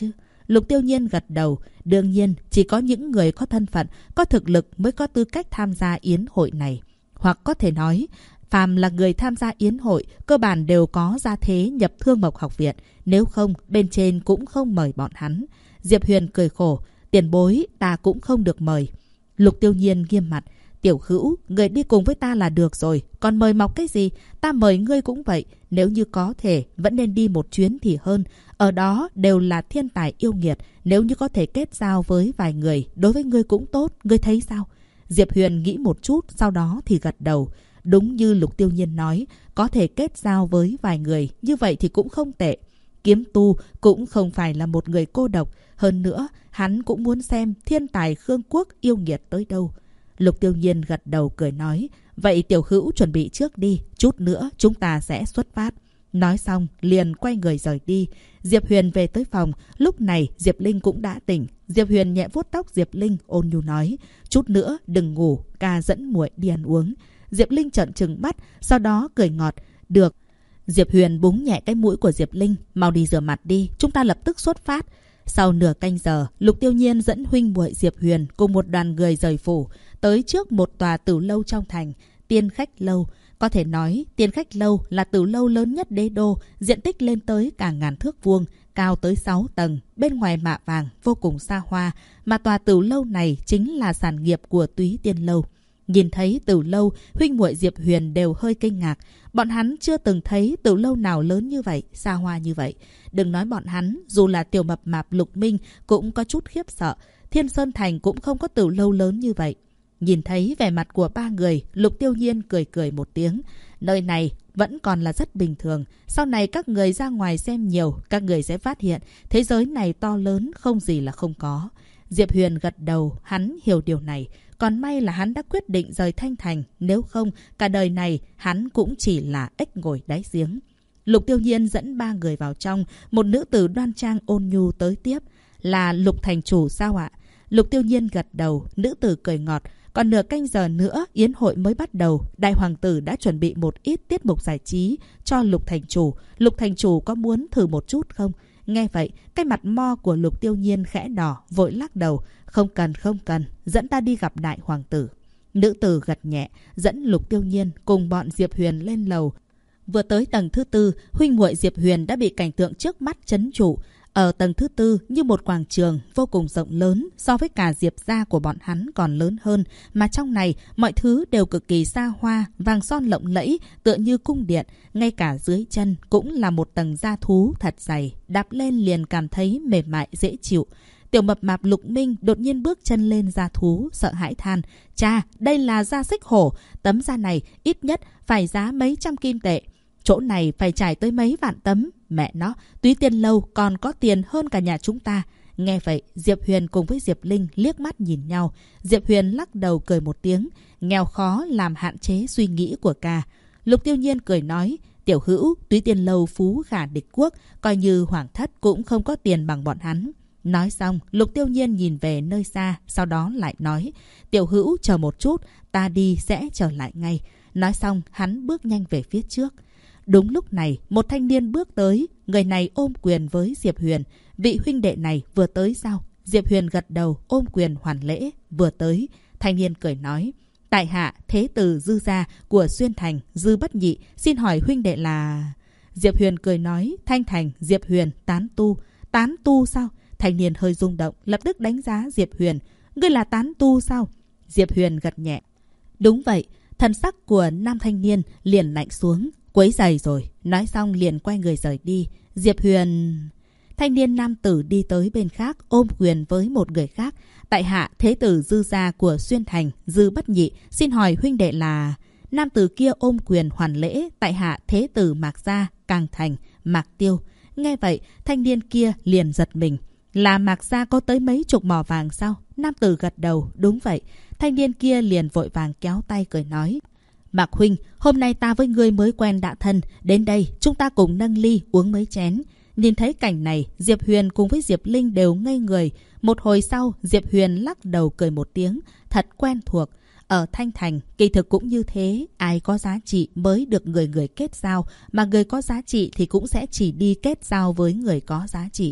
Lục Tiêu Nhiên gật đầu. Đương nhiên, chỉ có những người có thân phận, có thực lực mới có tư cách tham gia yến hội này. Hoặc có thể nói, phàm là người tham gia yến hội, cơ bản đều có gia thế nhập Thương Mộc Học viện. Nếu không, bên trên cũng không mời bọn hắn. Diệp Huyền cười khổ. Tiền bối, ta cũng không được mời. Lục Tiêu Nhiên nghiêm mặt. Tiểu Hữu, người đi cùng với ta là được rồi. Còn mời mọc cái gì? Ta mời ngươi cũng vậy. Nếu như có thể, vẫn nên đi một chuyến thì hơn. Ở đó đều là thiên tài yêu nghiệt. Nếu như có thể kết giao với vài người, đối với ngươi cũng tốt. Ngươi thấy sao? Diệp Huyền nghĩ một chút, sau đó thì gật đầu. Đúng như Lục Tiêu Nhiên nói, có thể kết giao với vài người, như vậy thì cũng không tệ. Kiếm tu cũng không phải là một người cô độc. Hơn nữa, hắn cũng muốn xem thiên tài Khương Quốc yêu nghiệt tới đâu. Lục Tiêu Nhiên gật đầu cười nói, vậy Tiểu Hữu chuẩn bị trước đi, chút nữa chúng ta sẽ xuất phát. Nói xong, liền quay người rời đi. Diệp Huyền về tới phòng, lúc này Diệp Linh cũng đã tỉnh. Diệp Huyền nhẹ vuốt tóc Diệp Linh, ôn nhu nói, chút nữa đừng ngủ, ca dẫn muội đi ăn uống. Diệp Linh trợn trừng mắt, sau đó cười ngọt, được. Diệp Huyền búng nhẹ cái mũi của Diệp Linh, mau đi rửa mặt đi, chúng ta lập tức xuất phát. Sau nửa canh giờ, Lục Tiêu Nhiên dẫn huynh muội Diệp Huyền cùng một đoàn người rời phủ, tới trước một tòa tửu lâu trong thành, Tiên Khách Lâu. Có thể nói, Tiên Khách Lâu là tửu lâu lớn nhất đế đô, diện tích lên tới cả ngàn thước vuông, cao tới 6 tầng, bên ngoài mạ vàng, vô cùng xa hoa, mà tòa tửu lâu này chính là sản nghiệp của Túy Tiên Lâu. Nhìn thấy tửu lâu, huynh muội Diệp Huyền đều hơi kinh ngạc. Bọn hắn chưa từng thấy tửu lâu nào lớn như vậy, xa hoa như vậy. Đừng nói bọn hắn, dù là tiểu mập mạp Lục Minh cũng có chút khiếp sợ. Thiên Sơn Thành cũng không có tửu lâu lớn như vậy. Nhìn thấy vẻ mặt của ba người, Lục Tiêu Nhiên cười cười một tiếng. Nơi này vẫn còn là rất bình thường. Sau này các người ra ngoài xem nhiều, các người sẽ phát hiện thế giới này to lớn không gì là không có. Diệp Huyền gật đầu, hắn hiểu điều này. Còn may là hắn đã quyết định rời Thanh Thành, nếu không, cả đời này hắn cũng chỉ là ếch ngồi đáy giếng. Lục Tiêu Nhiên dẫn ba người vào trong, một nữ tử đoan trang ôn nhu tới tiếp. Là Lục thành chủ sao ạ? Lục Tiêu Nhiên gật đầu, nữ tử cười ngọt. Còn nửa canh giờ nữa, yến hội mới bắt đầu. Đại hoàng tử đã chuẩn bị một ít tiết mục giải trí cho Lục thành chủ. Lục thành chủ có muốn thử một chút không? Nghe vậy, cái mặt mo của Lục Tiêu Nhiên khẽ đỏ, vội lắc đầu. Không cần, dẫn ta đi gặp đại hoàng tử. Nữ tử gật nhẹ, dẫn Lục Tiêu Nhiên cùng bọn Diệp Huyền lên lầu. Vừa tới tầng thứ tư, huynh muội Diệp Huyền đã bị cảnh tượng trước mắt trấn trụ. Ở tầng thứ tư như một quảng trường vô cùng rộng lớn, so với cả Diệp gia của bọn hắn còn lớn hơn, mà trong này mọi thứ đều cực kỳ xa hoa, vàng son lộng lẫy, tựa như cung điện, ngay cả dưới chân cũng là một tầng da thú thật dày, đạp lên liền cảm thấy mềm mại dễ chịu. Tiểu mập mạp Lục Minh đột nhiên bước chân lên da thú, sợ hãi than, cha, đây là da xích hổ, tấm da này ít nhất phải giá mấy trăm kim tệ. Chỗ này phải trải tới mấy vạn tấm. Mẹ nó, Túy Tiên Lâu còn có tiền hơn cả nhà chúng ta. Nghe vậy, Diệp Huyền cùng với Diệp Linh liếc mắt nhìn nhau. Diệp Huyền lắc đầu cười một tiếng. Nghèo khó làm hạn chế suy nghĩ của ca. Lục Tiêu Nhiên cười nói, Tiểu Hữu, Túy Tiên Lâu phú khả địch quốc, coi như hoàng thất cũng không có tiền bằng bọn hắn. Nói xong, Lục Tiêu Nhiên nhìn về nơi xa, sau đó lại nói, Tiểu Hữu chờ một chút, ta đi sẽ trở lại ngay. Nói xong, hắn bước nhanh về phía trước. Đúng lúc này, một thanh niên bước tới, người này ôm quyền với Diệp Huyền. Vị huynh đệ này vừa tới sao? Diệp Huyền gật đầu, ôm quyền hoàn lễ, vừa tới. Thanh niên cười nói, tại hạ thế tử Dư gia của Xuyên Thành, Dư Bất Nhị, xin hỏi huynh đệ là... Diệp Huyền cười nói, Thanh Thành, Diệp Huyền, tán tu. Tán tu sao? Thanh niên hơi rung động, lập tức đánh giá Diệp Huyền. Ngươi là tán tu sao? Diệp Huyền gật nhẹ. Đúng vậy. Thần sắc của nam thanh niên liền lạnh xuống. Quấy giày rồi. Nói xong liền quay người rời đi. Diệp Huyền... Thanh niên nam tử đi tới bên khác, ôm quyền với một người khác. Tại hạ thế tử Dư gia của Xuyên Thành, Dư Bất Nhị, xin hỏi huynh đệ là... Nam tử kia ôm quyền hoàn lễ. Tại hạ thế tử Mạc gia, Càng Thành, Mạc Tiêu. Nghe vậy, thanh niên kia liền giật mình. Là Mạc gia có tới mấy chục mỏ vàng sao? Nam tử gật đầu, đúng vậy. Thanh niên kia liền vội vàng kéo tay cười nói. Mạc huynh, hôm nay ta với ngươi mới quen đã thân. Đến đây, chúng ta cùng nâng ly uống mấy chén. Nhìn thấy cảnh này, Diệp Huyền cùng với Diệp Linh đều ngây người. Một hồi sau, Diệp Huyền lắc đầu cười một tiếng. Thật quen thuộc. Ở Thanh Thành, kỳ thực cũng như thế. Ai có giá trị mới được người kết giao. Mà người có giá trị thì cũng sẽ chỉ đi kết giao với người có giá trị.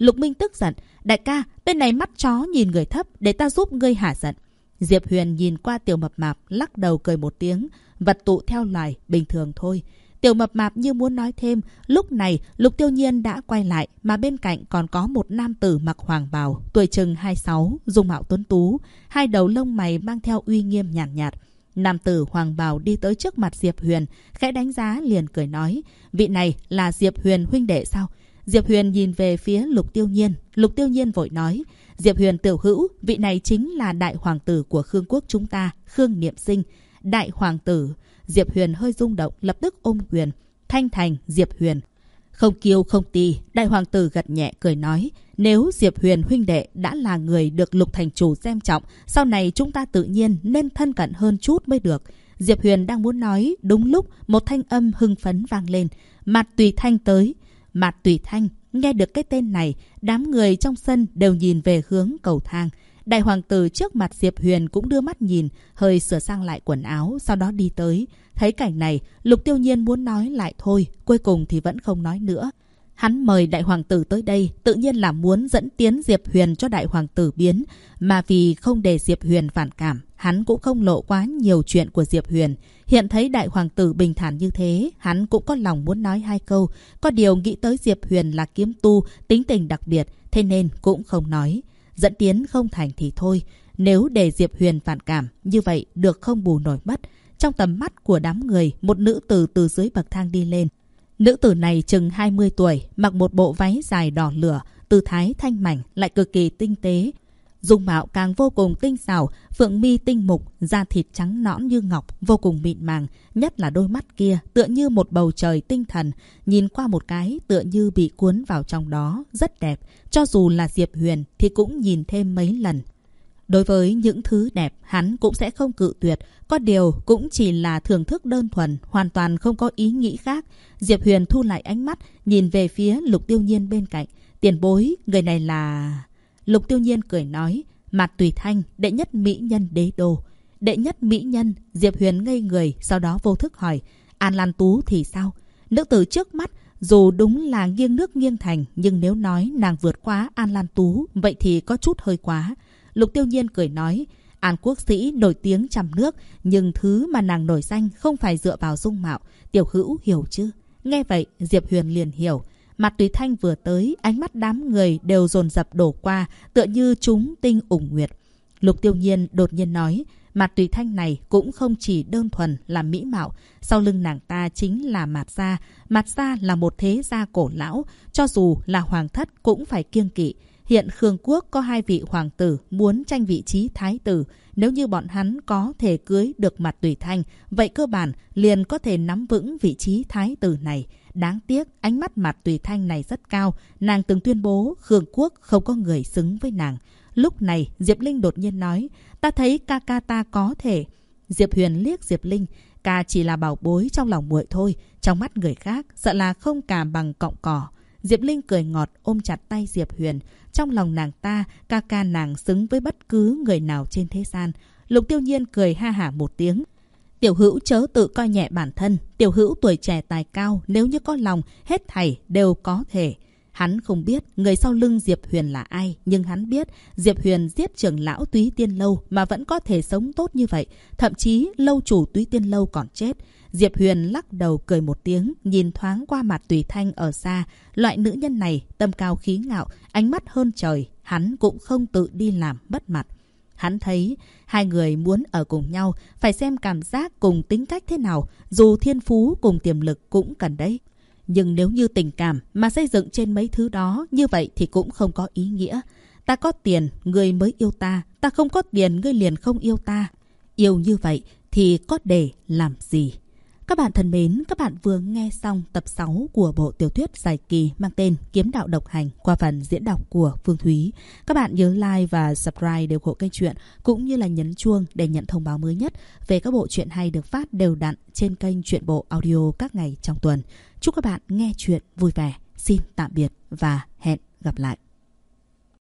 Lục Minh tức giận. Đại ca, tên này mắt chó nhìn người thấp, để ta giúp ngươi hả giận. Diệp Huyền nhìn qua Tiểu Mập Mạp, lắc đầu cười một tiếng. Vật tụ theo loài, bình thường thôi. Tiểu Mập Mạp như muốn nói thêm. Lúc này Lục Tiêu Nhiên đã quay lại, mà bên cạnh còn có một nam tử mặc hoàng bào, tuổi chừng 26, dung mạo tuấn tú, hai đầu lông mày mang theo uy nghiêm nhàn nhạt. Nam tử hoàng bào đi tới trước mặt Diệp Huyền, khẽ đánh giá liền cười nói. Vị này là Diệp Huyền huynh đệ sao? Diệp Huyền nhìn về phía Lục Tiêu Nhiên. Lục Tiêu Nhiên vội nói. Diệp Huyền tiểu hữu, vị này chính là đại hoàng tử của Khương quốc chúng ta, Khương Niệm Sinh. Đại hoàng tử. Diệp Huyền hơi rung động, lập tức ôm quyền. Thanh thành Diệp Huyền. Không kiêu không tì, đại hoàng tử gật nhẹ cười nói. Nếu Diệp Huyền huynh đệ đã là người được Lục thành chủ xem trọng, sau này chúng ta tự nhiên nên thân cận hơn chút mới được. Diệp Huyền đang muốn nói, đúng lúc một thanh âm hưng phấn vang lên. Mạt Tùy Thanh tới. Mạt Tùy Thanh. Nghe được cái tên này, đám người trong sân đều nhìn về hướng cầu thang. Đại hoàng tử trước mặt Diệp Huyền cũng đưa mắt nhìn, hơi sửa sang lại quần áo, sau đó đi tới. Thấy cảnh này, Lục Tiêu Nhiên muốn nói lại thôi, cuối cùng thì vẫn không nói nữa. Hắn mời đại hoàng tử tới đây, tự nhiên là muốn dẫn tiến Diệp Huyền cho đại hoàng tử biến. Mà vì không để Diệp Huyền phản cảm, hắn cũng không lộ quá nhiều chuyện của Diệp Huyền. Hiện thấy đại hoàng tử bình thản như thế, hắn cũng có lòng muốn nói hai câu. Có điều nghĩ tới Diệp Huyền là kiếm tu, tính tình đặc biệt, thế nên cũng không nói. Dẫn tiến không thành thì thôi. Nếu để Diệp Huyền phản cảm, như vậy được không bù nổi mất. Trong tầm mắt của đám người, một nữ tử từ dưới bậc thang đi lên. Nữ tử này chừng 20 tuổi, mặc một bộ váy dài đỏ lửa, tư thái thanh mảnh, lại cực kỳ tinh tế. Dung mạo càng vô cùng tinh xảo, phượng mi tinh mục, da thịt trắng nõn như ngọc, vô cùng mịn màng. Nhất là đôi mắt kia, tựa như một bầu trời tinh thần. Nhìn qua một cái, tựa như bị cuốn vào trong đó, rất đẹp. Cho dù là Diệp Huyền thì cũng nhìn thêm mấy lần. Đối với những thứ đẹp, hắn cũng sẽ không cự tuyệt. Có điều cũng chỉ là thưởng thức đơn thuần, hoàn toàn không có ý nghĩ khác. Diệp Huyền thu lại ánh mắt, nhìn về phía Lục Tiêu Nhiên bên cạnh. Tiền bối, người này là... Lục Tiêu Nhiên cười nói. Mạt Tùy Thanh, đệ nhất mỹ nhân đế đô. Đệ nhất mỹ nhân. Diệp Huyền ngây người, sau đó vô thức hỏi. An Lan Tú thì sao? Nữ tử trước mắt, dù đúng là nghiêng nước nghiêng thành, nhưng nếu nói nàng vượt quá An Lan Tú, vậy thì có chút hơi quá. Lục Tiêu Nhiên cười nói. An quốc sĩ nổi tiếng trăm nước, nhưng thứ mà nàng nổi danh không phải dựa vào dung mạo. Tiểu hữu hiểu chứ? Nghe vậy, Diệp Huyền liền hiểu. Mạt Tùy Thanh vừa tới, ánh mắt đám người đều dồn dập đổ qua, tựa như chúng tinh ủng nguyệt. Lục Tiêu Nhiên đột nhiên nói. Mạt Tùy Thanh này cũng không chỉ đơn thuần là mỹ mạo. Sau lưng nàng ta chính là Mạt gia. Mạt gia là một thế gia cổ lão, cho dù là hoàng thất cũng phải kiêng kỵ. Hiện Khương quốc có 2 vị hoàng tử muốn tranh vị trí thái tử. Nếu như bọn hắn có thể cưới được Mạt Tùy Thanh, vậy cơ bản liền có thể nắm vững vị trí thái tử này. Đáng tiếc, ánh mắt Mạt Tùy Thanh này rất cao. Nàng từng tuyên bố Khương quốc không có người xứng với nàng. Lúc này, Diệp Linh đột nhiên nói. Ta thấy ca ca ta có thể. Diệp Huyền liếc Diệp Linh. Ca chỉ là bảo bối trong lòng muội thôi. Trong mắt người khác, sợ là không cả bằng cọng cỏ. Diệp Linh cười ngọt ôm chặt tay Diệp Huyền. Trong lòng nàng ta, ca ca nàng xứng với bất cứ người nào trên thế gian. Lục Tiêu Nhiên cười ha hả một tiếng. Tiểu hữu chớ tự coi nhẹ bản thân. Tiểu hữu tuổi trẻ tài cao, nếu như có lòng, hết thảy đều có thể. Hắn không biết người sau lưng Diệp Huyền là ai, nhưng hắn biết Diệp Huyền giết trưởng lão Túy Tiên Lâu mà vẫn có thể sống tốt như vậy. Thậm chí lâu chủ Túy Tiên Lâu còn chết. Diệp Huyền lắc đầu cười một tiếng, nhìn thoáng qua Mạt Tùy Thanh ở xa. Loại nữ nhân này, tâm cao khí ngạo, ánh mắt hơn trời. Hắn cũng không tự đi làm mất mặt. Hắn thấy hai người muốn ở cùng nhau, phải xem cảm giác cùng tính cách thế nào. Dù thiên phú cùng tiềm lực cũng cần đấy. Nhưng nếu như tình cảm mà xây dựng trên mấy thứ đó, như vậy thì cũng không có ý nghĩa. Ta có tiền, ngươi mới yêu ta. Ta không có tiền, ngươi liền không yêu ta. Yêu như vậy thì có để làm gì? Các bạn thân mến, các bạn vừa nghe xong tập 6 của bộ tiểu thuyết dài kỳ mang tên Kiếm Đạo Độc Hành qua phần diễn đọc của Phương Thúy. Các bạn nhớ like và subscribe để ủng hộ kênh truyện, cũng như là nhấn chuông để nhận thông báo mới nhất về các bộ truyện hay được phát đều đặn trên kênh Truyện Bộ Audio các ngày trong tuần. Chúc các bạn nghe truyện vui vẻ. Xin tạm biệt và hẹn gặp lại.